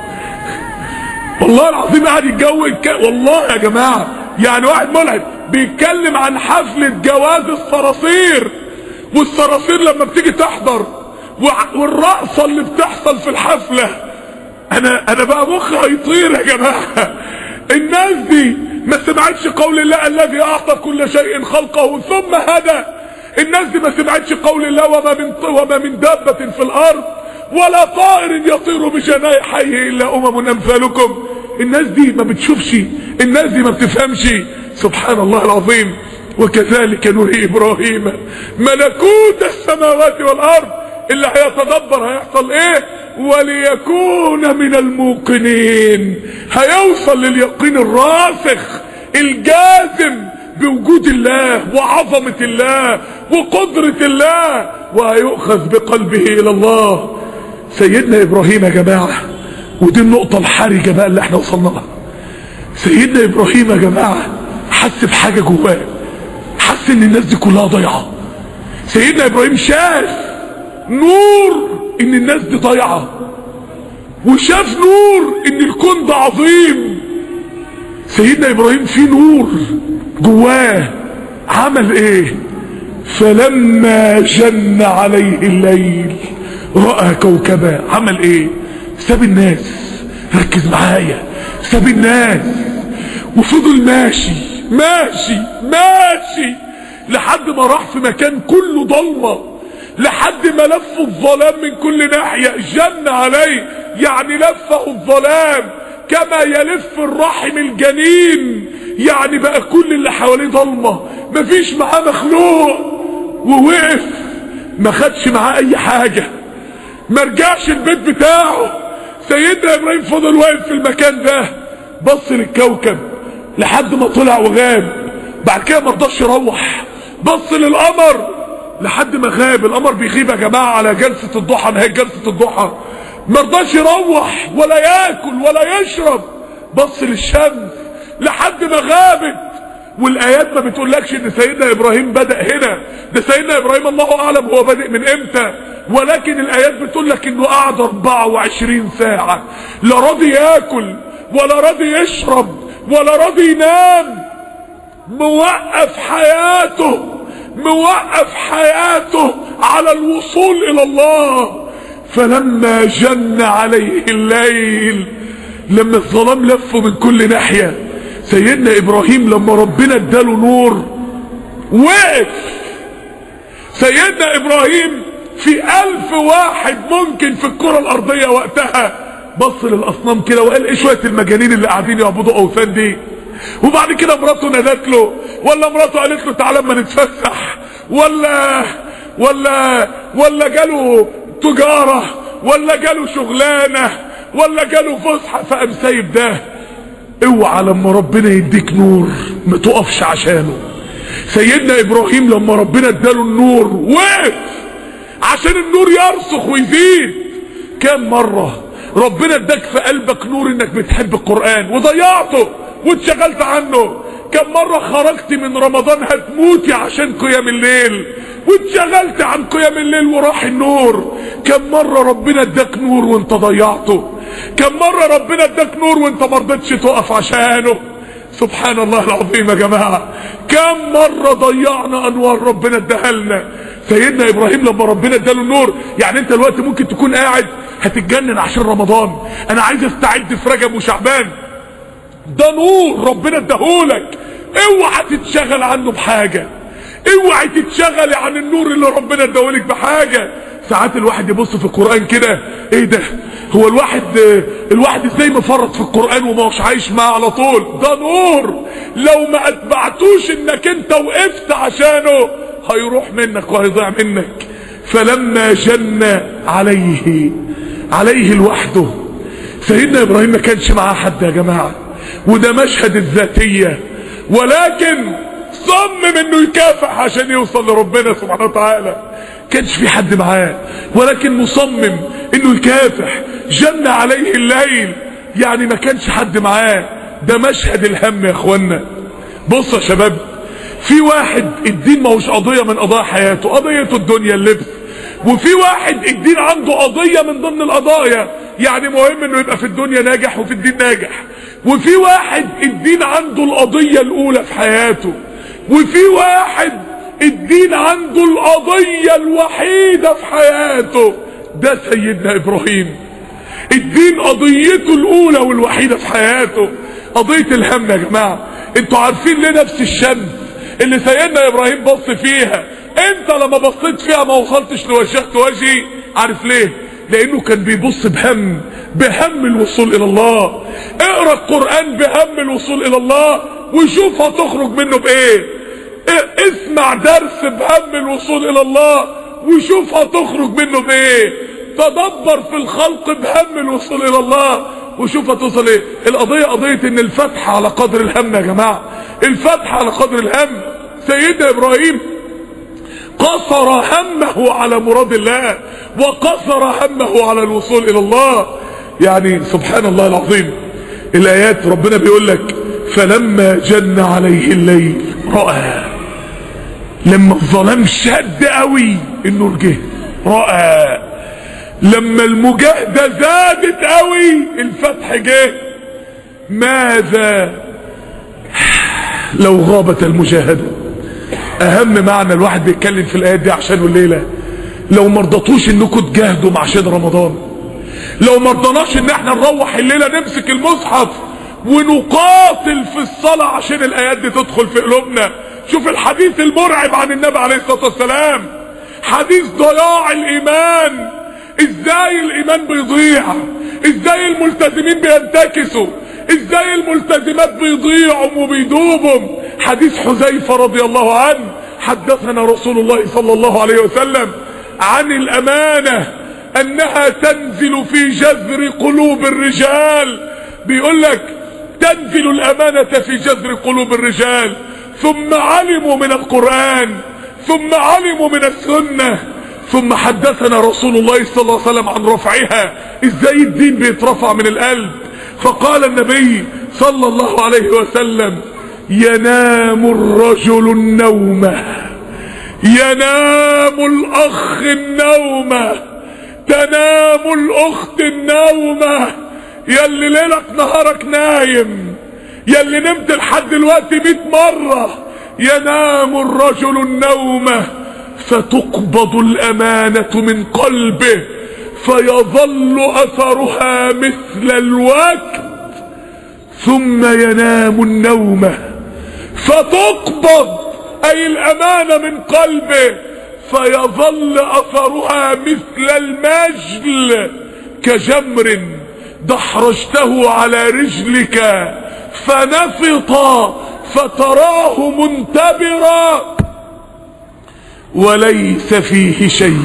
والله العظيم قاعد يتجوز والله يا جماعة، يعني واحد ملحد بيتكلم عن حفلة جواز الصراصير، والصراصير لما بتيجي تحضر والرقصة اللي بتحصل في الحفلة، انا انا بقى مخي هيطير يا جماعة. الناس دي ما سمعتش قول الله الذي اعطى كل شيء خلقه ثم هدى، الناس دي ما سمعتش قول الله وما من وما من دابة في الارض ولا طائر يطير بجناحيه الا امم امثالكم. الناس دي ما بتشوفش، الناس دي ما بتفهمش، سبحان الله العظيم. وكذلك نري ابراهيم ملكوت السماوات والارض، اللي هيتدبر هيحصل ايه؟ وليكون من الموقنين، هيوصل لليقين الراسخ الجازم بوجود الله وعظمة الله وقدرة الله، وهيؤخذ بقلبه الى الله. سيدنا ابراهيم يا جماعة، ودي النقطة الحرجة بقى اللي احنا وصلنا لها، سيدنا ابراهيم يا جماعة حس بحاجة جواه، حس ان الناس دي كلها ضيعة. سيدنا ابراهيم شاف نور ان الناس دي ضيعة، وشاف نور ان الكون ده عظيم. سيدنا ابراهيم في نور جواه، عمل ايه؟ فلما جن عليه الليل رأى كوكبا، عمل ايه؟ ساب الناس، ركز معايا، ساب الناس وفضل ماشي ماشي ماشي لحد ما راح في مكان كله ضلمة، لحد ما لفه الظلام من كل ناحية. جن عليه يعني لفه الظلام كما يلف الرحم الجنين، يعني بقى كل اللي حواليه ضلمة، مفيش معاه مخلوق. ووقف ما خدش معاه اي حاجة، ما رجعش البيت بتاعه. سيدنا ابراهيم فضل واقف في المكان ده، بص للكوكب لحد ما طلع وغاب، بعد كده ما رضاش يروح، بص للقمر لحد ما غاب. القمر بيغيب يا جماعة على جلسة الضحى، نهاية جلسة الضحى، ما رضاش يروح ولا ياكل ولا يشرب، بص للشمس لحد ما غابت. والايات ما بتقولكش ان سيدنا ابراهيم بدأ هنا، ده سيدنا ابراهيم الله اعلم هو بدأ من امتى، ولكن الايات بتقولك انه قعد اربعة وعشرين ساعة لا راضي ياكل ولا راضي يشرب ولا راضي ينام، موقف حياته موقف حياته على الوصول الى الله. فلما جن عليه الليل، لما الظلام لفه من كل ناحية، سيدنا ابراهيم لما ربنا اداله نور وقف. سيدنا ابراهيم في الف واحد ممكن في الكرة الارضية وقتها بص للاصنام كده وقال ايه شوية المجانين اللي قاعدين يعبدوا اوثان دي؟ وبعد كده مراته نادت له، ولا مراته قالت له تعالى اما نتفسح، ولا ولا ولا جاله تجارة، ولا جاله شغلانة، ولا جاله فسحة، فقام سايب ده. اوعى لما ربنا يديك نور ما تقفش عشانه. سيدنا ابراهيم لما ربنا اداله النور وقف عشان النور يرسخ ويزيد. كام مرة ربنا اداك في قلبك نور انك بتحب القرآن وضيعته واتشغلت عنه؟ كم مرة خرجت من رمضان هتموتي عشان قيام الليل واتشغلت عن قيام الليل وراح النور؟ كم مرة ربنا اداك نور وانت ضيعته؟ كم مرة ربنا اداك نور وانت مرضتش تقف عشانه؟ سبحان الله العظيم يا جماعة، كم مرة ضيعنا انوار ربنا اداها لنا. سيدنا ابراهيم لما ربنا اداله النور، يعني انت الوقت ممكن تكون قاعد هتتجنن عشان رمضان، انا عايز استعد في رجب وشعبان، ده نور ربنا اداهولك، اوعى تتشغل عنه بحاجة، اوعى تتشغل عن النور اللي ربنا اداهولك بحاجة. ساعات الواحد يبص في القرآن كده، ايه ده؟ هو الواحد الواحد ازاي مفرط في القرآن وماش عايش معاه على طول؟ ده نور لو ما اتبعتوش انك انت وقفت عشانه هيروح منك وهيضيع منك. فلما جن عليه عليه لوحده، سيدنا ابراهيم ما كانش معاه حد يا جماعة، وده مشهد الذاتية، ولكن صمم انه يكافح عشان يوصل لربنا سبحانه وتعالى. كانش في حد معاه ولكن مصمم انه يكافح. جن عليه الليل يعني ما كانش حد معاه، ده مشهد الهم يا اخوانا، بصوا يا شباب، في واحد الدين ما هوش قضية من قضايا حياته، قضيته الدنيا اللبس، وفي واحد الدين عنده قضية من ضمن القضايا، يعني مهم انه يبقى في الدنيا ناجح وفي الدين ناجح. وفي واحد الدين عنده القضية الاولى في حياته، وفي واحد الدين عنده القضية الوحيدة في حياته. ده سيدنا ابراهيم، الدين قضيته الاولى والوحيدة في حياته، قضية الهم يا جماعة. انتوا عارفين ليه نفس الشمس اللي سيدنا ابراهيم بص فيها انت لما بصيت فيها ما وصلتش لوجهت وجهي؟ عارف ليه؟ لانه كان بيبص بهم بهم الوصول الى الله. اقرا القرآن بهم الوصول الى الله وشوف هتخرج منه بايه. اسمع درس بهم الوصول الى الله وشوف هتخرج منه بايه. تدبر في الخلق بهم الوصول الى الله وشوف هتوصل ايه. القضية قضية ان الفتح على قدر الهم يا جماعة، الفتح على قدر الهم. سيدنا ابراهيم قصر همه على مراد الله وقصر همه على الوصول الى الله. يعني سبحان الله العظيم، الايات ربنا بيقول لك فلما جن عليه الليل رأى، لما الظلام شد قوي النور جه رأى، لما المجاهدة زادت قوي الفتح جه. ماذا لو غابت المجاهدة؟ اهم معنى الواحد بيتكلم في الايات دي عشانه الليلة، لو مرضتوش انكم تجاهدوا مع شهر رمضان، لو مرضناش ان احنا نروح الليلة نمسك المصحف ونقاتل في الصلاة عشان الايات دي تدخل في قلوبنا. شوف الحديث المرعب عن النبي عليه الصلاة والسلام، حديث ضياع الايمان، ازاي الايمان بيضيع، ازاي الملتزمين بينتكسوا، ازاي الملتزمات بيضيعوا وبيدوبهم. حديث حذيفة رضي الله عنه، حدثنا رسول الله صلى الله عليه وسلم عن الامانة انها تنزل في جذر قلوب الرجال. بيقول لك تنزل الامانة في جذر قلوب الرجال، ثم علموا من القرآن، ثم علموا من السنة، ثم حدثنا رسول الله صلى الله عليه وسلم عن رفعها، ازاي الدين بيترفع من القلب. فقال النبي صلى الله عليه وسلم ينام الرجل النوم، ينام الاخ النوم، تنام الاخت النوم. ياللي ليلك نهارك نايم، ياللي نمت لحد دلوقتي مئة مرة، ينام الرجل النوم فتقبض الامانة من قلبه فيظل اثرها مثل الوقت، ثم ينام النوم فتقبض اي الامانة من قلبه فيظل اثرها مثل المجل كجمر دحرجته على رجلك فنفط فتراه منتبرا وليس فيه شيء.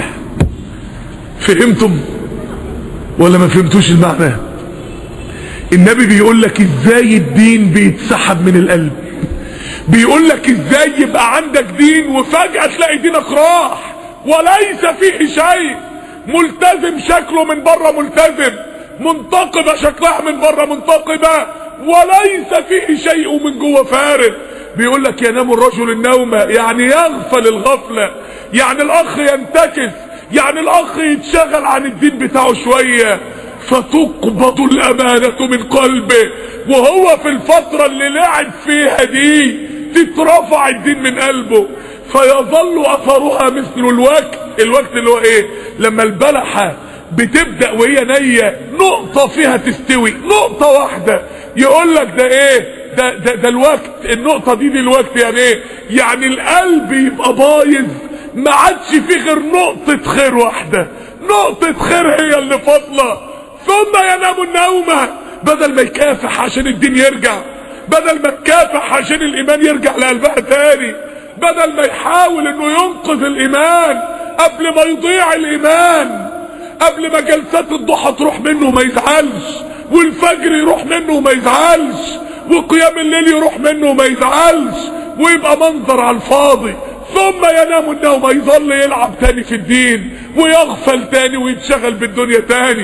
فهمتم ولا ما فهمتوش المعنى؟ النبي بيقول لك ازاي الدين بيتسحب من القلب، بيقول لك ازاي يبقى عندك دين وفجأة تلاقي دينك راح وليس فيه شيء. ملتزم شكله من بره ملتزم، منتقبة شكلها من بره منتقبة، وليس فيه شيء ومن جوه فارغ. بيقول لك ينام الرجل النوم، يعني يغفل الغفلة، يعني الاخ ينتكس، يعني الاخ يتشغل عن الدين بتاعه شوية. فتقبض الامانة من قلبه، وهو في الفترة اللي لعب فيها دي تترفع الدين من قلبه، فيظل اثرها مثل الوقت. الوقت اللي هو ايه؟ لما البلحة بتبدأ وهي نية نقطة فيها تستوي، نقطة واحدة، يقول لك ده ايه؟ ده, ده, ده الوقت، النقطة دي دي الوقت. يعني ايه؟ يعني القلب يبقى بايظ ما عادش فيه غير نقطة خير واحدة، نقطة خير هي اللي فاضلة. ثم ينام النوم، بدل ما يكافح عشان الدين يرجع، بدل ما يكافح عشان الايمان يرجع لقلبها تاني، بدل ما يحاول انه ينقذ الايمان قبل ما يضيع الايمان، قبل ما جلسات الضحى تروح منه ما يزعلش، والفجر يروح منه ما يزعلش، وقيام الليل يروح منه ما يزعلش، ويبقى منظر على الفاضي. ثم ينام النوم، يظل يلعب تاني في الدين ويغفل تاني ويتشغل بالدنيا تاني.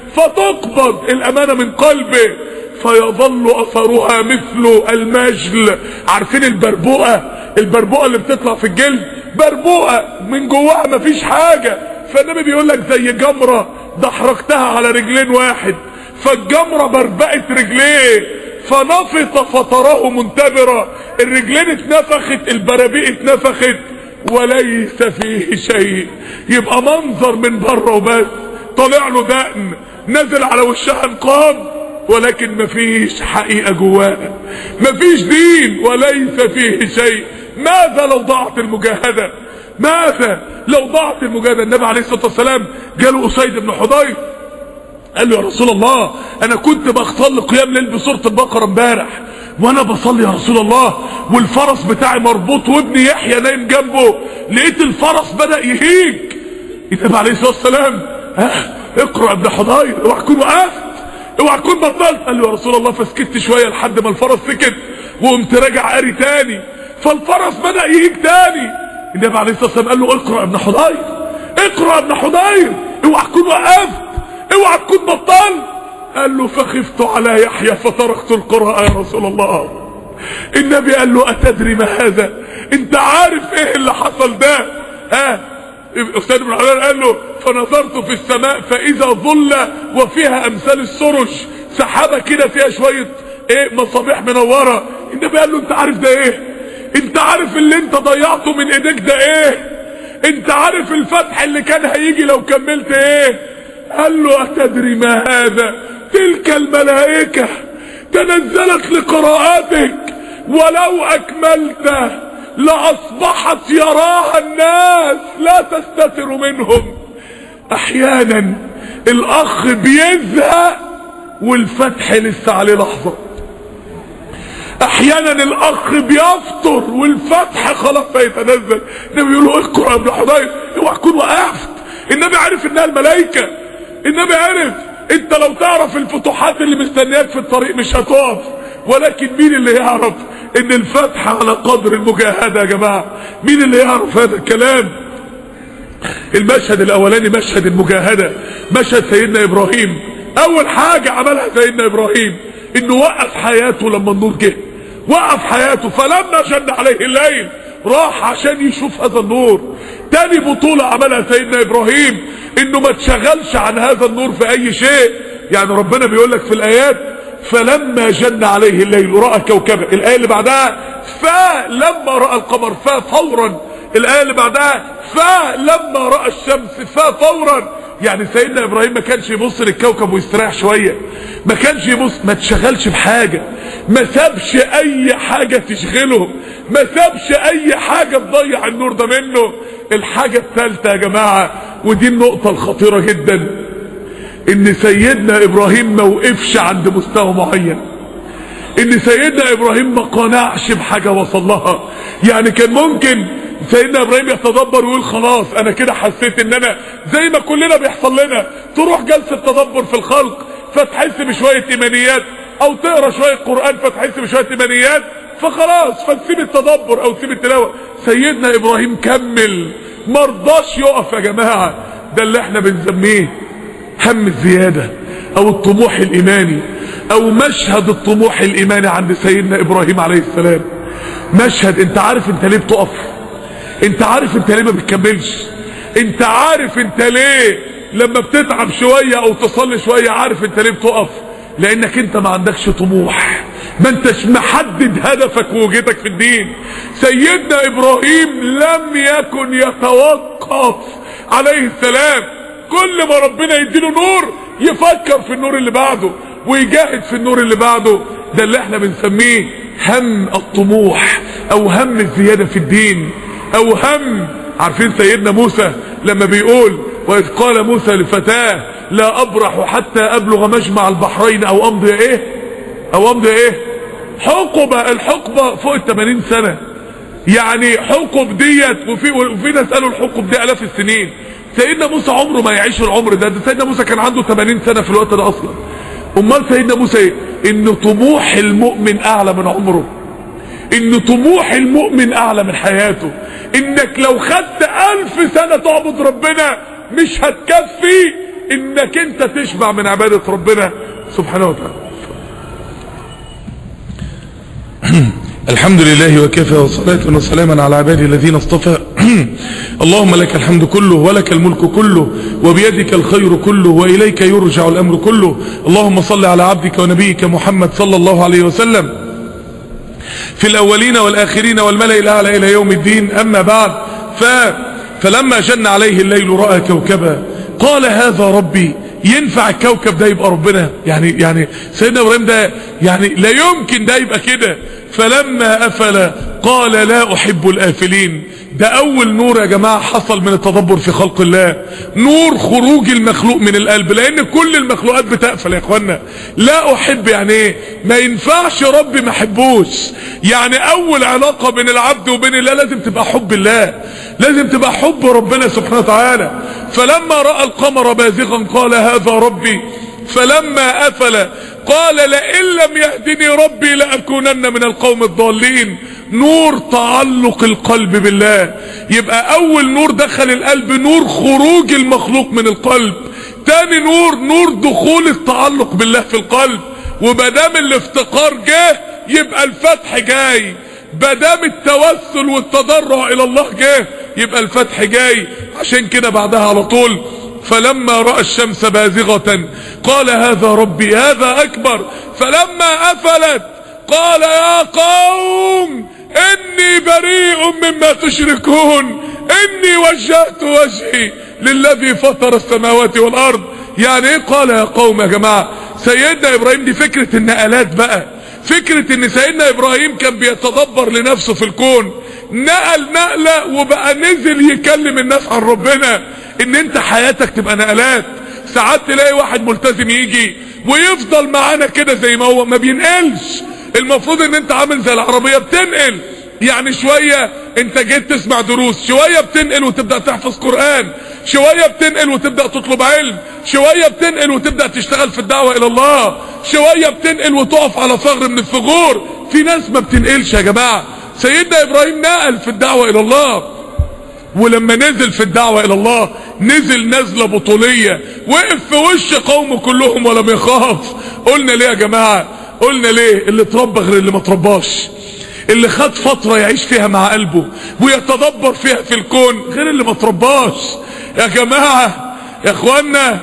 فتقبض الامانة من قلبه فيظل اثرها مثل المجل. عارفين البربوقة؟ البربوقة اللي بتطلع في الجلد بربوقة من جواها مفيش حاجة. فالنبي بيقول لك زي جمرة دحرجتها على رجلين واحد، فالجمرة بربقت رجليه فنفط فتراه منتبرة، الرجلين اتنفخت، البرابيق اتنفخت وليس فيه شيء. يبقى منظر من بره وبس، طالع له دقن، نزل على وشها انقام، ولكن مفيش حقيقة جواها، مفيش دين وليس فيه شيء. ماذا لو ضاعت المجاهدة؟ ماذا لو ضاعت المجاهدة؟ النبي عليه الصلاة والسلام جاله أسيد بن حضير قال له يا رسول الله انا كنت بصلي قيام ليل بسورة البقرة امبارح وانا بصلي يا رسول الله والفرس بتاعي مربوط وابني يحيى نايم جنبه، لقيت الفرس بدأ يهيج. النبي عليه الصلاة والسلام ها اقرأ ابن حضير، اوعى تكون وقفت، اوعى تكون بطلت. قال له يا رسول الله فسكت شوية لحد ما الفرس سكت وقمت راجع قاري تاني، فالفرس بدأ يهيج تاني. النبي عليه الصلاة والسلام قال له اقرأ ابن حضير، اقرأ ابن حضير، اوعى تكون وقفت، اوعى تكون بطلت. قال له فخفت على يحيى فتركت القراءة يا رسول الله. النبي قال له اتدري ما هذا؟ انت عارف ايه اللي حصل ده؟ ها استاذ بن حضير قال له فنظرت في السماء فاذا ظل وفيها امثال السرج، سحابة كده فيها شوية ايه مصابيح منورة. النبي قال له انت عارف ده ايه؟ انت عارف اللي انت ضيعته من ايديك ده ايه؟ انت عارف الفتح اللي كان هيجي لو كملت ايه؟ قال له اتدري ما هذا؟ تلك الملائكة تنزلت لقراءاتك ولو اكملت لاصبحت يراها الناس لا تستتر منهم. احيانا الاخ بيزهق والفتح لسه عليه لحظة، احيانا الاخ بيفطر والفتح خلاص هيتنزل. النبي يقول له اقرأ ابن حضير، اوعى تكون وقفت. النبي عارف انها الملائكة، النبي عارف. انت لو تعرف الفتوحات اللي مستنياك في الطريق مش هتقف، ولكن مين اللي يعرف ان الفتح على قدر المجاهدة يا جماعة؟ مين اللي يعرف هذا الكلام؟ المشهد الاولاني مشهد المجاهدة، مشهد سيدنا ابراهيم. اول حاجة عملها سيدنا ابراهيم انه وقف حياته لما النور جه، وقف حياته. فلما جن عليه الليل راح عشان يشوف هذا النور. تاني بطولة عملها سيدنا ابراهيم انه ما تشغلش عن هذا النور في اي شيء. يعني ربنا بيقول لك في الايات فلما جن عليه الليل رأى كوكبا، الايه اللي بعدها فلما رأى القمر ففورا، الايه اللي بعدها فلما رأى الشمس ففورا. يعني سيدنا ابراهيم ما كانش يبص للكوكب ويستريح شوية، ما كانش يبص، ما تشغلش بحاجة، ما سابش اي حاجة تشغله، ما سابش اي حاجة تضيع النور ده منه. الحاجة الثالثة يا جماعة ودي النقطة الخطيرة جدا، ان سيدنا ابراهيم ما وقفش عند مستوى معين، ان سيدنا ابراهيم ما قنعش بحاجة وصل لها. يعني كان ممكن سيدنا ابراهيم يتدبر ويقول خلاص انا كده حسيت ان انا زي ما كلنا بيحصل لنا، تروح جلسة تدبر في الخلق فتحس بشوية ايمانيات، او تقرا شوية قرآن فتحس بشوية ايمانيات، فخلاص فتسيب التدبر او تسيب التلاوة. سيدنا ابراهيم كمل، مرضاش يقف يا جماعة. ده اللي احنا بنسميه هم الزيادة او الطموح الايماني، او مشهد الطموح الايماني عند سيدنا ابراهيم عليه السلام. مشهد انت عارف انت ليه بتقف، انت عارف انت ليه ما بتكملش، انت عارف انت ليه لما بتتعب شوية او تصلي شوية عارف انت ليه بتقف، لانك انت ما عندكش طموح، ما انتش محدد هدفك ووجهتك في الدين. سيدنا ابراهيم لم يكن يتوقف عليه السلام، كل ما ربنا يديله نور يفكر في النور اللي بعده ويجاهد في النور اللي بعده. ده اللي احنا بنسميه هم الطموح او هم الزيادة في الدين، او هم. عارفين سيدنا موسى لما بيقول واذ قال موسى لفتاه لا ابرح حتى ابلغ مجمع البحرين او امضي ايه او امضي ايه حقبة. الحقبة فوق الثمانين سنة، يعني حقب ديت، وفي وفي ناس قالوا الحقب دي الاف السنين. سيدنا موسى عمره ما يعيش العمر ده, ده سيدنا موسى كان عنده ثمانين سنة في الوقت ده اصلا. امال سيدنا موسى ايه؟ ان طموح المؤمن اعلى من عمره، ان طموح المؤمن اعلى من حياته. انك لو خدت الف سنة تعبد ربنا مش هتكفي انك انت تشبع من عبادة ربنا سبحانه وتعالى. الحمد لله وكفى وصلاة وسلاما على عباده الذين اصطفى. اللهم لك الحمد كله ولك الملك كله وبيدك الخير كله وإليك يرجع الأمر كله. اللهم صل على عبدك ونبيك محمد صلى الله عليه وسلم في الأولين والآخرين والملأ الأعلى إلى يوم الدين. أما بعد، ف... فلما جن عليه الليل رأى كوكبا قال هذا ربي. ينفع الكوكب ده يبقى ربنا؟ يعني يعني سيدنا ابراهيم ده يعني لا يمكن ده يبقى كده. فلما أفل قال لا أحب الآفلين. ده أول نور يا جماعة حصل من التدبر في خلق الله، نور خروج المخلوق من القلب، لأن كل المخلوقات بتقفل يا إخوانا. لا أحب يعني إيه؟ ما ينفعش ربي ما حبوش. يعني أول علاقة بين العبد وبين الله لازم تبقى حب الله، لازم تبقى حب ربنا سبحانه وتعالى. فلما رأى القمر بازغا قال هذا ربي. فلما أفل قال لئن لم يهدني ربي لأكونن من القوم الضالين. نور تعلق القلب بالله. يبقى أول نور دخل القلب نور خروج المخلوق من القلب. تاني نور نور دخول التعلق بالله في القلب. ومادام الافتقار جه يبقى الفتح جاي، مادام التوسل والتضرع إلى الله جه يبقى الفتح جاي. عشان كده بعدها على طول فلما رأى الشمس بازغة قال هذا ربي هذا أكبر. فلما أفلت قال يا قوم إني بريء مما تشركون إني وجهت وجهي للذي فطر السماوات والأرض. يعني إيه قال يا قوم يا جماعة؟ سيدنا إبراهيم دي فكرة النقلات بقى، فكرة إن سيدنا إبراهيم كان بيتدبر لنفسه في الكون، نقل نقلة وبقى نزل يكلم الناس عن ربنا. ان انت حياتك تبقى نقلات. ساعات تلاقي واحد ملتزم يجي ويفضل معانا كده زي ما هو ما بينقلش. المفروض ان انت عامل زي العربية بتنقل، يعني شوية انت جيت تسمع دروس، شوية بتنقل وتبدأ تحفظ قرآن، شوية بتنقل وتبدأ تطلب علم، شوية بتنقل وتبدأ تشتغل في الدعوة الى الله، شوية بتنقل وتقف على ثغر من الثغور. في ناس ما بتنقلش يا جماعة. سيدنا ابراهيم نقل في الدعوة الى الله، ولما نزل في الدعوة الى الله نزل نزلة بطولية، وقف في وش قومه كلهم ولم يخاف. قلنا ليه يا جماعة؟ قلنا ليه؟ اللي اتربى غير اللي ما اترباش، اللي خد فترة يعيش فيها مع قلبه ويتدبر فيها في الكون غير اللي ما اترباش. يا جماعة يا اخوانا،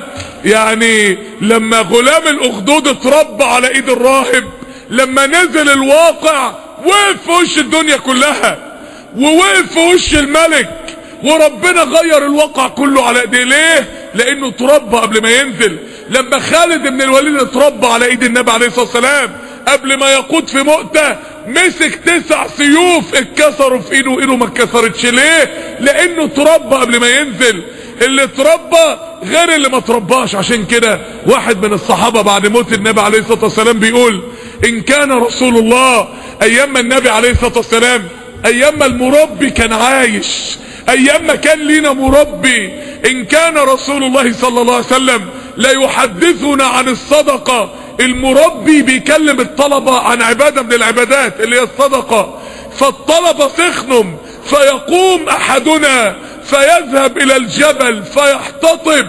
يعني لما غلام الاخدود اتربى على ايد الراهب، لما نزل الواقع وقف في وش الدنيا كلها ووقف في وش الملك، وربنا غير الواقع كله على ايديه. ليه؟ لانه اتربى قبل ما ينزل. لما خالد بن الوليد اتربى على ايد النبي عليه الصلاة والسلام قبل ما يقود في مؤتة، مسك تسع سيوف اتكسروا في ايده وايده ما اتكسرتش. ليه؟ لانه اتربى قبل ما ينزل. اللي اتربى غير اللي ما اترباش. عشان كده واحد من الصحابة بعد موت النبي عليه الصلاة والسلام بيقول ان كان رسول الله ايام ما النبي عليه الصلاة والسلام، ايام ما المربي كان عايش، ايام ما كان لينا مربي، ان كان رسول الله صلى الله عليه وسلم لا يحدثنا عن الصدقة، المربي بيكلم الطلبة عن عبادة من العبادات اللي هي الصدقة، فالطلبة سخنم فيقوم احدنا فيذهب الى الجبل فيحتطب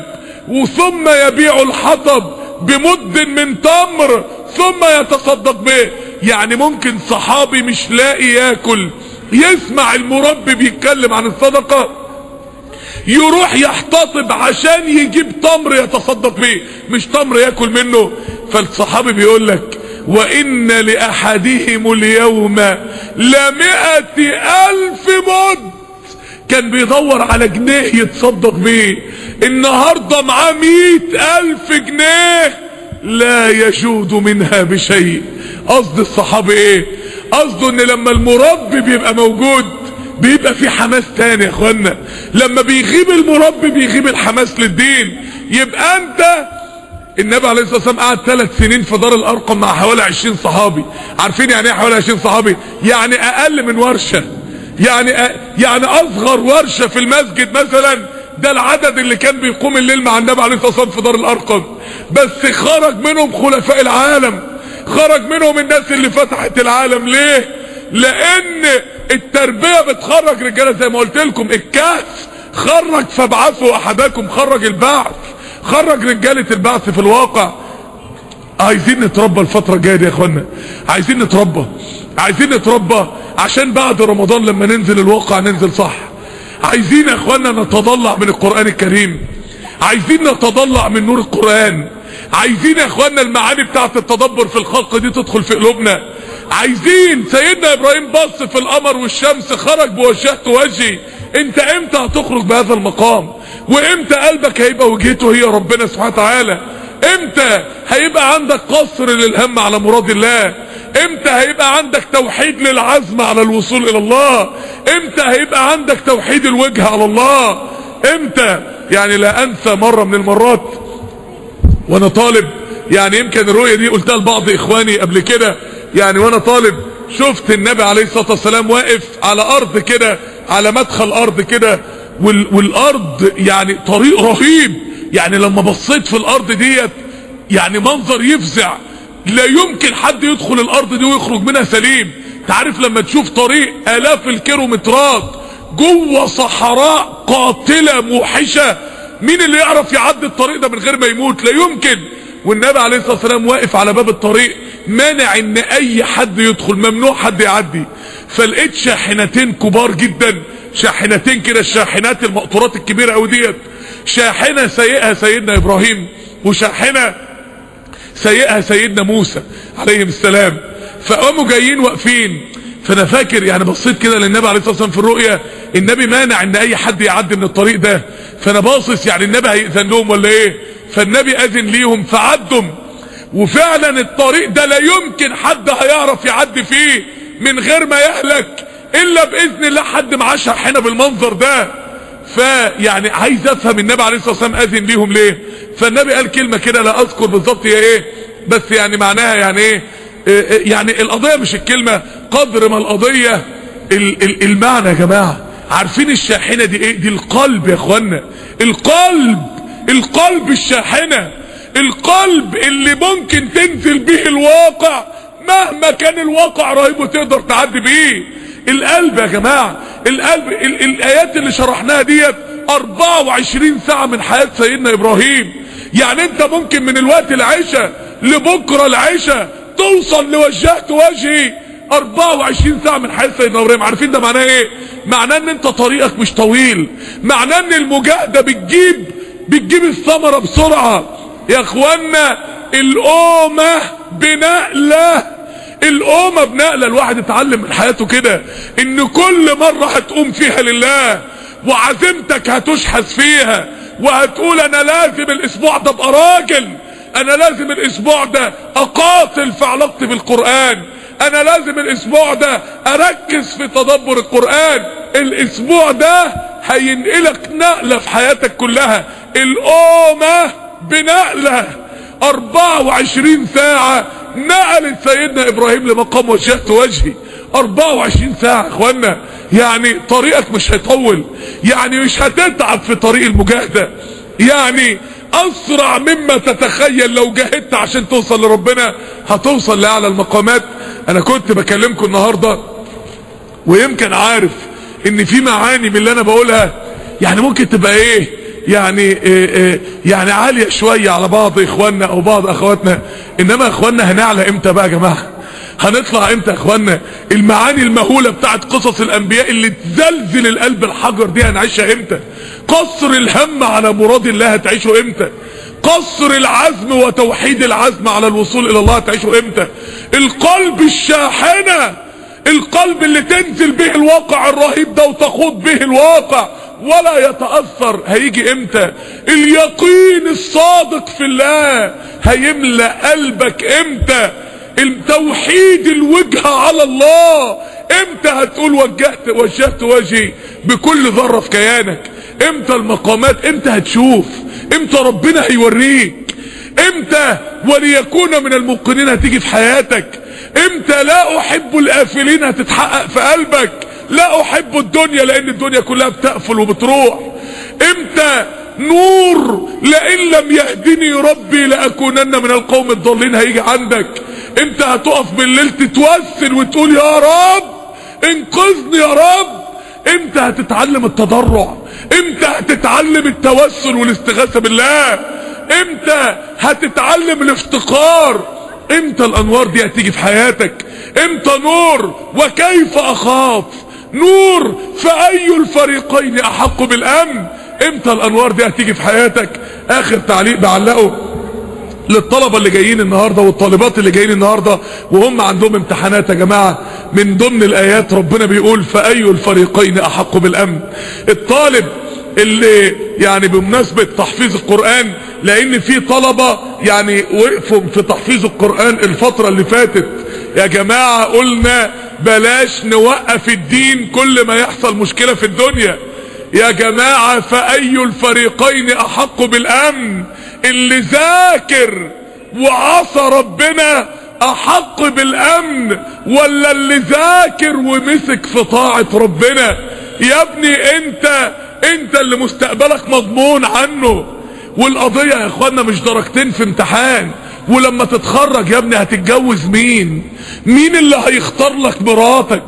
وثم يبيع الحطب بمد من تمر ثم يتصدق به. يعني ممكن صحابي مش لاقي ياكل يسمع المربي بيتكلم عن الصدقة يروح يحتطب عشان يجيب تمر يتصدق به، مش تمر ياكل منه. فالصحابي بيقول لك وان لاحدهم اليوم لمئة الف مد، كان بيدور على جنيه يتصدق بيه، النهاردة معاه مئة الف جنيه لا يجود منها بشيء. قصد الصحابي ايه؟ قصده ان لما المربي بيبقى موجود بيبقى في حماس تاني يا اخوانا. لما بيغيب المربي بيغيب الحماس للدين. يبقى انت النبي عليه الصلاة والسلام قعد ثلاث سنين في دار الارقم مع حوالي عشرين صحابي. عارفين يعني ايه حوالي عشرين صحابي؟ يعني اقل من ورشة، يعني أ... يعني اصغر ورشة في المسجد مثلا ده العدد اللي كان بيقوم الليل مع النبي عليه الصلاة والسلام في دار الارقم. بس خرج منهم خلفاء العالم، خرج منهم الناس اللي فتحت العالم. ليه؟ لان التربية بتخرج رجالة زي ما قلت لكم. الكهف خرج فابعثوا احدكم، خرج البعث، خرج رجالة البعث في الواقع. عايزين نتربى الفترة الجاية دي يا اخوانا، عايزين نتربى، عايزين نتربى عشان بعد رمضان لما ننزل الواقع ننزل صح. عايزين يا اخوانا نتضلع من القرآن الكريم، عايزين نتضلع من نور القرآن، عايزين يا اخوانا المعاني بتاعت التدبر في الخلق دي تدخل في قلوبنا. عايزين سيدنا ابراهيم بص في القمر والشمس خرج بوجهت وجهي. انت امتى هتخرج بهذا المقام؟ وامتى قلبك هيبقى وجهته هي ربنا سبحانه وتعالى؟ امتى هيبقى عندك قصر للهم على مراد الله؟ امتى هيبقى عندك توحيد للعزم على الوصول الى الله؟ امتى هيبقى عندك توحيد الوجه على الله؟ امتى؟ يعني لا انسى مرة من المرات وانا طالب، يعني يمكن الرؤية دي قلتها لبعض اخواني قبل كده، يعني وانا طالب شفت النبي عليه الصلاة والسلام واقف على ارض كده، على مدخل ارض كده، والارض يعني طريق رهيب. يعني لما بصيت في الارض ديت يعني منظر يفزع، لا يمكن حد يدخل الارض دي ويخرج منها سليم. تعرف لما تشوف طريق الاف الكيلومترات جوه صحراء قاتلة موحشة، مين اللي يعرف يعدي الطريق ده من غير ما يموت؟ لا يمكن. والنبي عليه الصلاة والسلام واقف على باب الطريق مانع ان اي حد يدخل، ممنوع حد يعدي. فلقيت شاحنتين كبار جدا، شاحنتين كده، الشاحنات المقطورات الكبيرة قوي ديت، شاحنة سيئها سيدنا ابراهيم وشاحنة سيئها سيدنا موسى عليهم السلام. فقاموا جايين واقفين. فانا فاكر يعني بصيت كده للنبي عليه الصلاه والسلام في الرؤيا، النبي مانع ان اي حد يعدي من الطريق ده. فانا باصص يعني النبي هيأذن لهم ولا ايه؟ فالنبي اذن ليهم فعدوا. وفعلا الطريق ده لا يمكن حد هيعرف يعدي فيه من غير ما يهلك الا باذن الله حد معاه شاحنه بالمنظر ده. فيعني عايز افهم النبي عليه الصلاه والسلام اذن ليهم ليه. فالنبي قال كلمه كده لا اذكر بالظبط هي ايه، بس يعني معناها يعني ايه، يعني القضيه مش الكلمه قدر ما القضيه المعنى. يا جماعه عارفين الشاحنه دي ايه؟ دي القلب يا اخوانا، القلب، القلب الشاحنه، القلب اللي ممكن تنزل به الواقع مهما كان الواقع رهيب وتقدر تعدي بيه. القلب يا جماعه، القلب. ال الايات اللي شرحناها ديت اربعة وعشرين ساعه من حياه سيدنا ابراهيم. يعني انت ممكن من الوقت العشاء لبكره العشاء توصل لوجهت وجهي اربعة وعشرين ساعه من حياه سيدنا ابراهيم. عارفين ده معناه ايه؟ معناه ان انت طريقك مش طويل، معناه ان المجاهده بتجيب بتجيب الثمره بسرعه. يا اخوانا الامه بنقله، الامه بنقله. الواحد اتعلم من حياته كده ان كل مره هتقوم فيها لله وعزيمتك هتشحذ فيها وهتقول انا لازم الاسبوع ده ابقى راجل، انا لازم الاسبوع ده اقاتل في علاقتي بالقرآن، انا لازم الاسبوع ده اركز في تدبر القرآن. الاسبوع ده هينقلك نقلة في حياتك كلها. الامة بنقلة اربعة وعشرين ساعة نقلت سيدنا ابراهيم لمقام وجهت وجهي. اربعة وعشرين ساعة يا اخوانا، يعني طريقك مش هيطول، يعني مش هتتعب في طريق المجاهدة، يعني اسرع مما تتخيل لو جاهدت عشان توصل لربنا هتوصل لاعلى المقامات. انا كنت بكلمكم النهاردة ويمكن عارف ان في معاني من اللي انا بقولها يعني ممكن تبقى ايه، يعني إيه إيه يعني عالية شوية على بعض اخواننا او بعض اخواتنا. انما اخواننا هنعلى امتى بقى يا جماعة؟ هنطلع امتى يا اخوانا؟ المعاني المهولة بتاعت قصص الانبياء اللي تزلزل القلب الحجر دي هنعيشها امتى؟ قصر الهم على مراد الله هتعيشه امتى؟ قصر العزم وتوحيد العزم على الوصول الى الله هتعيشه امتى؟ القلب الشاحنة، القلب اللي تنزل به الواقع الرهيب ده وتخوض به الواقع ولا يتأثر هيجي امتى؟ اليقين الصادق في الله هيملأ قلبك امتى؟ التوحيد الوجه على الله امتى هتقول وجهت وجهت وجهي بكل ذرة في كيانك؟ امتى المقامات؟ امتى هتشوف؟ امتى ربنا هيوريك؟ امتى وليكون من الموقنين هتيجي في حياتك؟ امتى لا احب الافلين هتتحقق في قلبك؟ لا احب الدنيا لان الدنيا كلها بتقفل وبتروح. امتى نور لئن لم يهدني ربي لاكونن من القوم الضالين هيجي عندك؟ امتى هتقف بالليل تتوسل وتقول يا رب انقذني يا رب؟ امتى هتتعلم التضرع؟ امتى هتتعلم التوسل والاستغاثة بالله؟ امتى هتتعلم الافتقار؟ امتى الانوار دي هتيجي في حياتك؟ امتى نور وكيف اخاف؟ نور فاي الفريقين احق بالامن؟ امتى الانوار دي هتيجي في حياتك؟ اخر تعليق بعلقه للطلبة اللي جايين النهاردة والطالبات اللي جايين النهاردة وهم عندهم امتحانات يا جماعة، من ضمن الايات ربنا بيقول فاي الفريقين احق بالامن. الطالب اللي يعني بمناسبة تحفيظ القرآن، لان في طلبة يعني وقفوا في تحفيظ القرآن الفترة اللي فاتت، يا جماعة قلنا بلاش نوقف الدين كل ما يحصل مشكلة في الدنيا. يا جماعة فأي الفريقين أحق بالأمن؟ اللي ذاكر وعصى ربنا أحق بالأمن ولا اللي ذاكر ومسك في طاعة ربنا؟ يا ابني انت انت اللي مستقبلك مضمون عنه. والقضية يا اخوانا مش درجتين في امتحان، ولما تتخرج يا ابني هتتجوز مين؟ مين اللي هيختار لك مراتك؟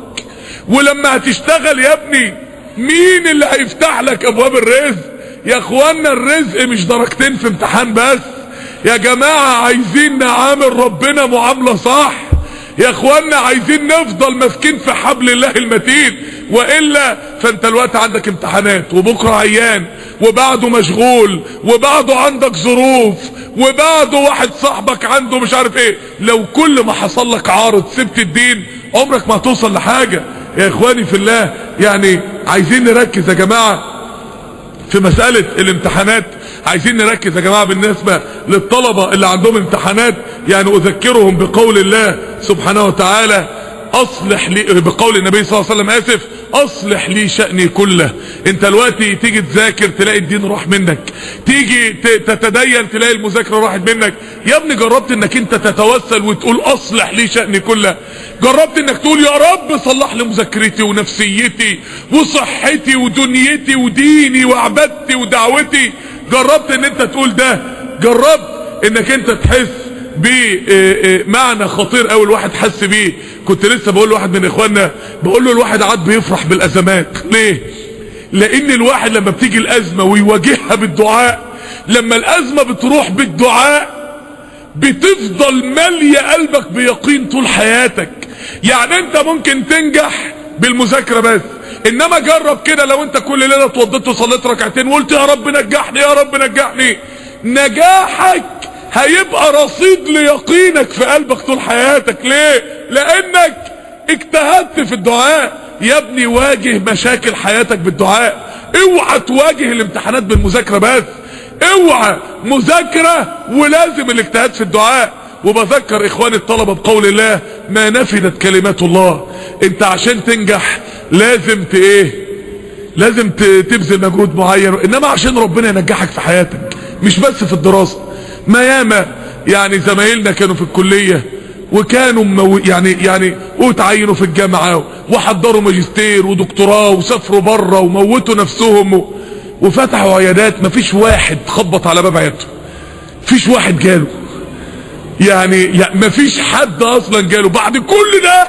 ولما هتشتغل يا ابني مين اللي هيفتح لك ابواب الرزق؟ يا اخوانا الرزق مش درجتين في امتحان بس يا جماعة، عايزين نعامل ربنا معاملة صح يا اخوانا، عايزين نفضل ماسكين في حبل الله المتين، وإلا فانت الوقت عندك امتحانات وبكرة عيان وبعده مشغول وبعده عندك ظروف وبعده واحد صاحبك عنده مش عارف ايه. لو كل ما حصل لك عارض سبت الدين عمرك ما هتوصل لحاجة يا اخواني في الله. يعني عايزين نركز يا جماعة في مسألة الامتحانات، عايزين نركز يا جماعة بالنسبة للطلبة اللي عندهم امتحانات. يعني اذكرهم بقول الله سبحانه وتعالى اصلح لي، بقول النبي صلى الله عليه وسلم اسف، اصلح لي شأني كله. انت دلوقتي تيجي تذاكر تلاقي الدين راح منك، تيجي تتدين تلاقي المذاكرة راحت منك. يا ابني جربت انك انت تتوسل وتقول اصلح لي شأني كله؟ جربت انك تقول يا رب صلح لي مذاكرتي ونفسيتي وصحتي ودنيتي وديني وعبادتي ودعوتي؟ جربت ان انت تقول ده؟ جربت انك انت تحس بمعنى خطير قوي الواحد حس بيه؟ كنت لسه بقول لواحد من اخواننا، بقول له الواحد عاد بيفرح بالازمات. ليه؟ لان الواحد لما بتيجي الازمة ويواجهها بالدعاء، لما الازمة بتروح بالدعاء بتفضل مالية قلبك بيقين طول حياتك. يعني انت ممكن تنجح بالمذاكرة بس، انما جرب كده لو انت كل ليلة اتوضيت وصليت ركعتين وقلت يا رب نجحني يا رب نجحني، نجاحك هيبقى رصيد ليقينك في قلبك طول حياتك. ليه؟ لانك اجتهدت في الدعاء. يا ابني واجه مشاكل حياتك بالدعاء، اوعى تواجه الامتحانات بالمذاكرة بس، اوعى مذاكرة ولازم الاجتهاد في الدعاء. وبذكر اخواني الطلبة بقول الله ما نفدت كلمات الله. انت عشان تنجح لازم ت ايه لازم تبذل مجهود معين، انما عشان ربنا ينجحك في حياتك مش بس في الدراسة. ما ياما يعني زمايلنا كانوا في الكلية وكانوا مو يعني يعني وتعينوا في الجامعة وحضروا ماجستير ودكتوراه وسافروا بره وموتوا نفسهم و... وفتحوا عيادات، مفيش واحد خبط على باب عيادته، مفيش واحد جاله، يعني, يعني مفيش حد اصلا جاله بعد كل ده.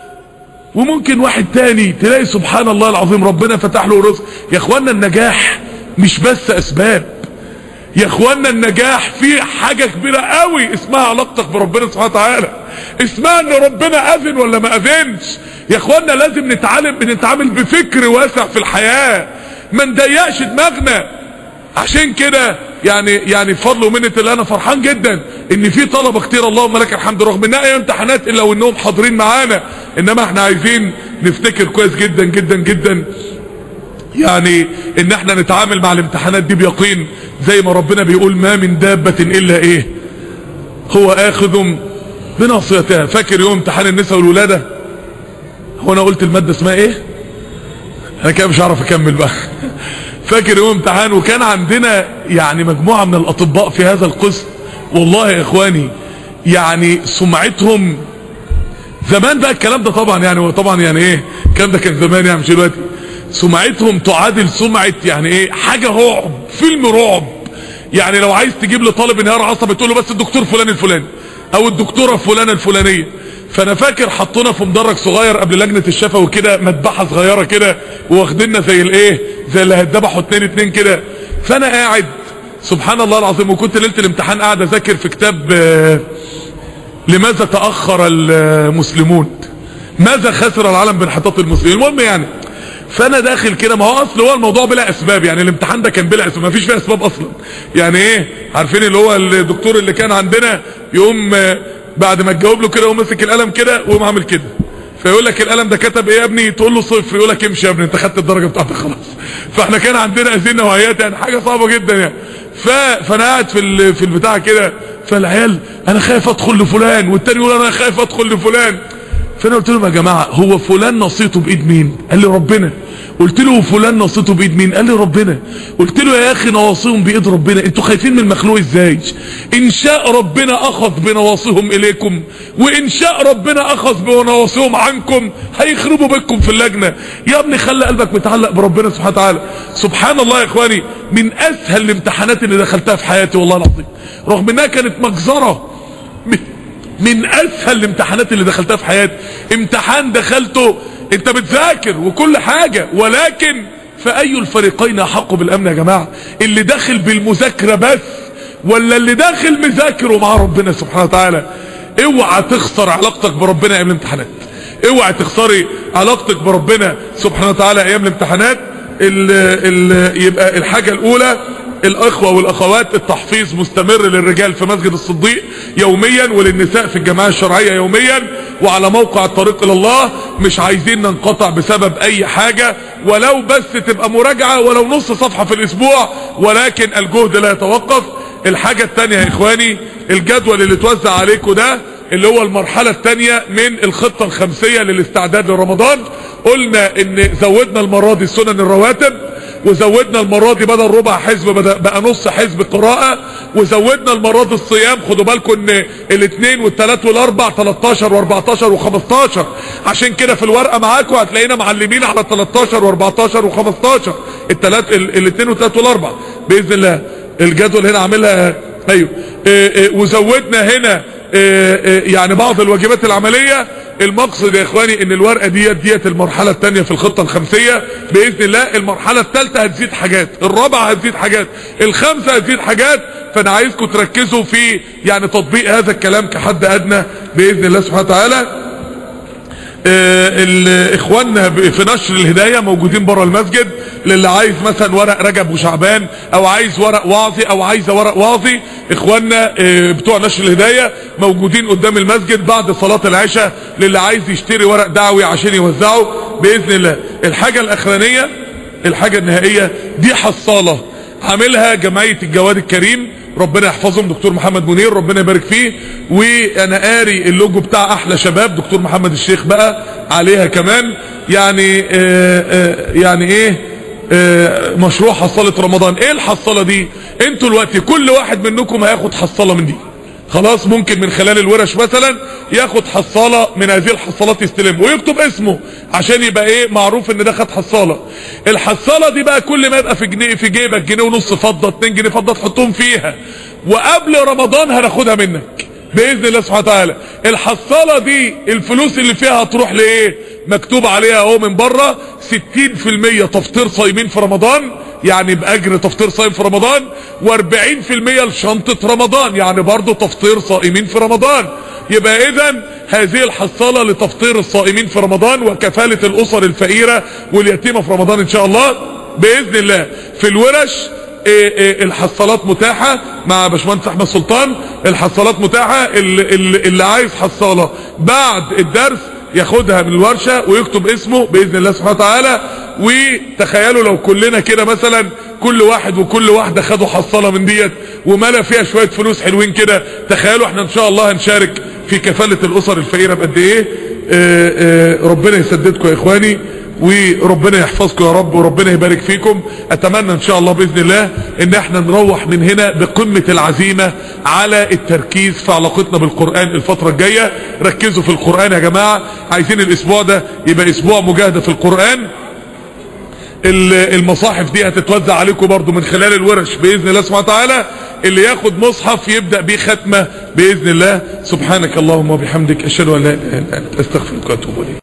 وممكن واحد تاني تلاقي سبحان الله العظيم ربنا فتح له رزق. يا اخوانا النجاح مش بس اسباب، يا اخوانا النجاح في حاجة كبيرة قوي اسمها علاقتك بربنا سبحانه وتعالى، اسمها ان ربنا اذن ولا ما اذنش. يا اخوانا لازم نتعلم نتعامل بفكر واسع في الحياة، ما نضيقش دماغنا. عشان كده يعني يعني بفضل ومنة الله انا فرحان جدا ان في طلبة كتير اللهم لك الحمد رغم انها اي امتحانات الا وانهم حاضرين معانا. انما احنا عايزين نفتكر كويس جدا جدا جدا يعني ان احنا نتعامل مع الامتحانات دي بيقين، زي ما ربنا بيقول ما من دابة الا ايه هو اخذ بناصيتها. فاكر يوم امتحان النساء والولادة؟ هو انا قلت المادة اسمها ايه؟ انا كده مش عارف اكمل بقى. فاكر يوم امتحان وكان عندنا يعني مجموعة من الاطباء في هذا القسم، والله يا اخواني يعني سمعتهم زمان بقى الكلام ده طبعا يعني هو طبعا يعني ايه الكلام ده كان زمان يعني مش دلوقتي، سمعتهم تعادل سمعة يعني ايه حاجة رعب، فيلم رعب. يعني لو عايز تجيب لطالب انهيار عصبي تقول له بس الدكتور فلان الفلاني او الدكتورة فلانة الفلانية. فانا فاكر حطونا في مدرج صغير قبل لجنة الشفوي كده، مذبحة صغيرة كده، واخديننا زي الايه زي اللي هيتذبحوا اتنين اتنين كده. فانا قاعد سبحان الله العظيم. وكنت ليله الامتحان قاعد اذاكر في كتاب آه لماذا تاخر المسلمون، ماذا خسر العالم بانحطاط المسلمين. المهم يعني فانا داخل كده، ما هو اصل هو الموضوع بلا اسباب، يعني الامتحان ده كان بلا اسباب، ما فيش فيه اسباب اصلا. يعني ايه، عارفين اللي هو الدكتور اللي كان عندنا يقوم بعد ما تجاوب له كده يقوم ماسك القلم كده ويقوم عامل كده، فيقول لك القلم ده كتب ايه يا ابني، تقول له صفر، يقول لك امشي يا ابني انت خدت الدرجه بتاعتك خلاص. فاحنا كان عندنا هذه النوعيات، يعني حاجه صعبه جدا يعني. ف... فانا قاعد في في البتاع كده، فالعيال انا خايف ادخل لفلان، والتاني يقول انا خايف ادخل لفلان. فانا قلت لهم يا جماعه هو فلان نصيته بايد مين؟ قال لي ربنا. قلت له فلان نصيته بايد مين؟ قال لي ربنا. قلت له يا اخي نواصيهم بايد ربنا، انتوا خايفين من المخلوق ازاي؟ ان شاء ربنا اخذ بنواصيهم اليكم، وان شاء ربنا اخذ بنواصيهم عنكم، هيخربوا بكم في اللجنه. يا ابني خلي قلبك متعلق بربنا سبحانه وتعالى. سبحان الله يا اخواني، من اسهل الامتحانات اللي دخلتها في حياتي والله العظيم، رغم انها كانت مجزره، من اسهل الامتحانات اللي دخلتها في حياتي. امتحان دخلته انت بتذاكر وكل حاجة، ولكن فاي الفريقين احق بالامن يا جماعة؟ اللي داخل بالمذاكرة بس، ولا اللي داخل مذاكر ومع ربنا سبحانه وتعالى؟ اوعى تخسر علاقتك بربنا ايام الامتحانات، اوعى تخسري علاقتك بربنا سبحانه وتعالى ايام الامتحانات. ال ال يبقى الحاجة الاولى الاخوة والاخوات، التحفيظ مستمر للرجال في مسجد الصديق يوميا، وللنساء في الجماعة الشرعية يوميا، وعلى موقع الطريق الى الله. مش عايزين ننقطع بسبب اي حاجة، ولو بس تبقى مراجعة ولو نص صفحة في الاسبوع، ولكن الجهد لا يتوقف. الحاجة التانية يا اخواني، الجدول اللي توزع عليكم ده اللي هو المرحلة التانية من الخطة الخمسية للاستعداد لرمضان. قلنا ان زودنا المرة دي سنن الرواتب، وزودنا المرة دي بدل ربع حزب بقى نص حزب قراءة، وزودنا المرة دي الصيام. خدوا بالكم ان الاثنين والثلاث والاربع تلتاشر واربعتاشر وخمستاشر، عشان كده في الورقة معاكم هتلاقينا معلمين على تلتاشر واربعتاشر وخمستاشر، الثلاث الاثنين والثلاث والاربع باذن الله. الجدول هنا عاملها ايوه. اه اه وزودنا هنا اه اه يعني بعض الواجبات العملية. المقصد يا اخواني ان الورقة ديت ديت المرحلة التانية في الخطة الخمسية باذن الله. المرحلة التالتة هتزيد حاجات، الرابعة هتزيد حاجات، الخامسة هتزيد حاجات. فانا عايزكم تركزوا في يعني تطبيق هذا الكلام كحد ادنى باذن الله سبحانه وتعالى. اخواننا في نشر الهداية موجودين بره المسجد، للي عايز مثلا ورق رجب وشعبان، او عايز ورق وعظي، او عايزه ورق وعظي، اخواننا بتوع نشر الهداية موجودين قدام المسجد بعد صلاة العشاء، للي عايز يشتري ورق دعوي عشان يوزعه باذن الله. الحاجة الاخرانية، الحاجة النهائية، دي حصالة عاملها جمعية الجواد الكريم، ربنا يحفظهم، دكتور محمد منير ربنا يبارك فيه. وانا قاري اللوجو بتاع احلى شباب دكتور محمد الشيخ بقى عليها كمان. يعني آآ آآ يعني ايه آآ مشروع حصالة رمضان. ايه الحصالة دي؟ انتوا الوقت كل واحد منكم هياخد حصالة من دي، خلاص. ممكن من خلال الورش مثلا ياخد حصالة من هذه الحصالات يستلم ويكتب اسمه عشان يبقى ايه معروف ان ده خد حصالة. الحصالة دي بقى كل ما يبقى في جنيه في جيبك جنيه ونص فضة اتنين جنيه فضة تحطهم فيها، وقبل رمضان هناخدها منك باذن الله سبحانه وتعالى. الحصالة دي الفلوس اللي فيها هتروح لايه؟ مكتوب عليها اهو من بره ستين في المية تفطير صايمين في رمضان، يعني باجر تفطير صايم في رمضان، واربعين في المية لشنطة رمضان، يعني برضو تفطير صائمين في رمضان. يبقى اذا هذه الحصالة لتفطير الصائمين في رمضان وكفالة الاسر الفقيرة واليتيمة في رمضان ان شاء الله باذن الله. في الورش إيه إيه الحصالات متاحة مع باشمهندس احمد سلطان، الحصالات متاحة. اللي, اللي عايز حصالة بعد الدرس ياخدها من الورشة ويكتب اسمه باذن الله سبحانه وتعالى. وتخيلوا لو كلنا كده مثلا كل واحد وكل واحدة خدوا حصالة من ديت وملا فيها شوية فلوس حلوين كده، تخيلوا احنا ان شاء الله هنشارك في كفالة الاسر الفقيرة بقد ايه. آآ آآ ربنا يسددكم يا اخواني، وربنا يحفظكم يا رب، وربنا يبارك فيكم. اتمنى ان شاء الله باذن الله ان احنا نروح من هنا بقمة العزيمة على التركيز في علاقتنا بالقرآن الفترة الجاية. ركزوا في القرآن يا جماعة، عايزين الاسبوع ده يبقى اسبوع مجاهدة في القرآن. المصاحف دي هتتوزع عليكم برضو من خلال الورش باذن الله سبحانه وتعالى. اللي ياخد مصحف يبدأ بيه ختمة باذن الله. سبحانك اللهم وبحمدك اشهد ان لا اله الا انت استغفرك واتوب اليك.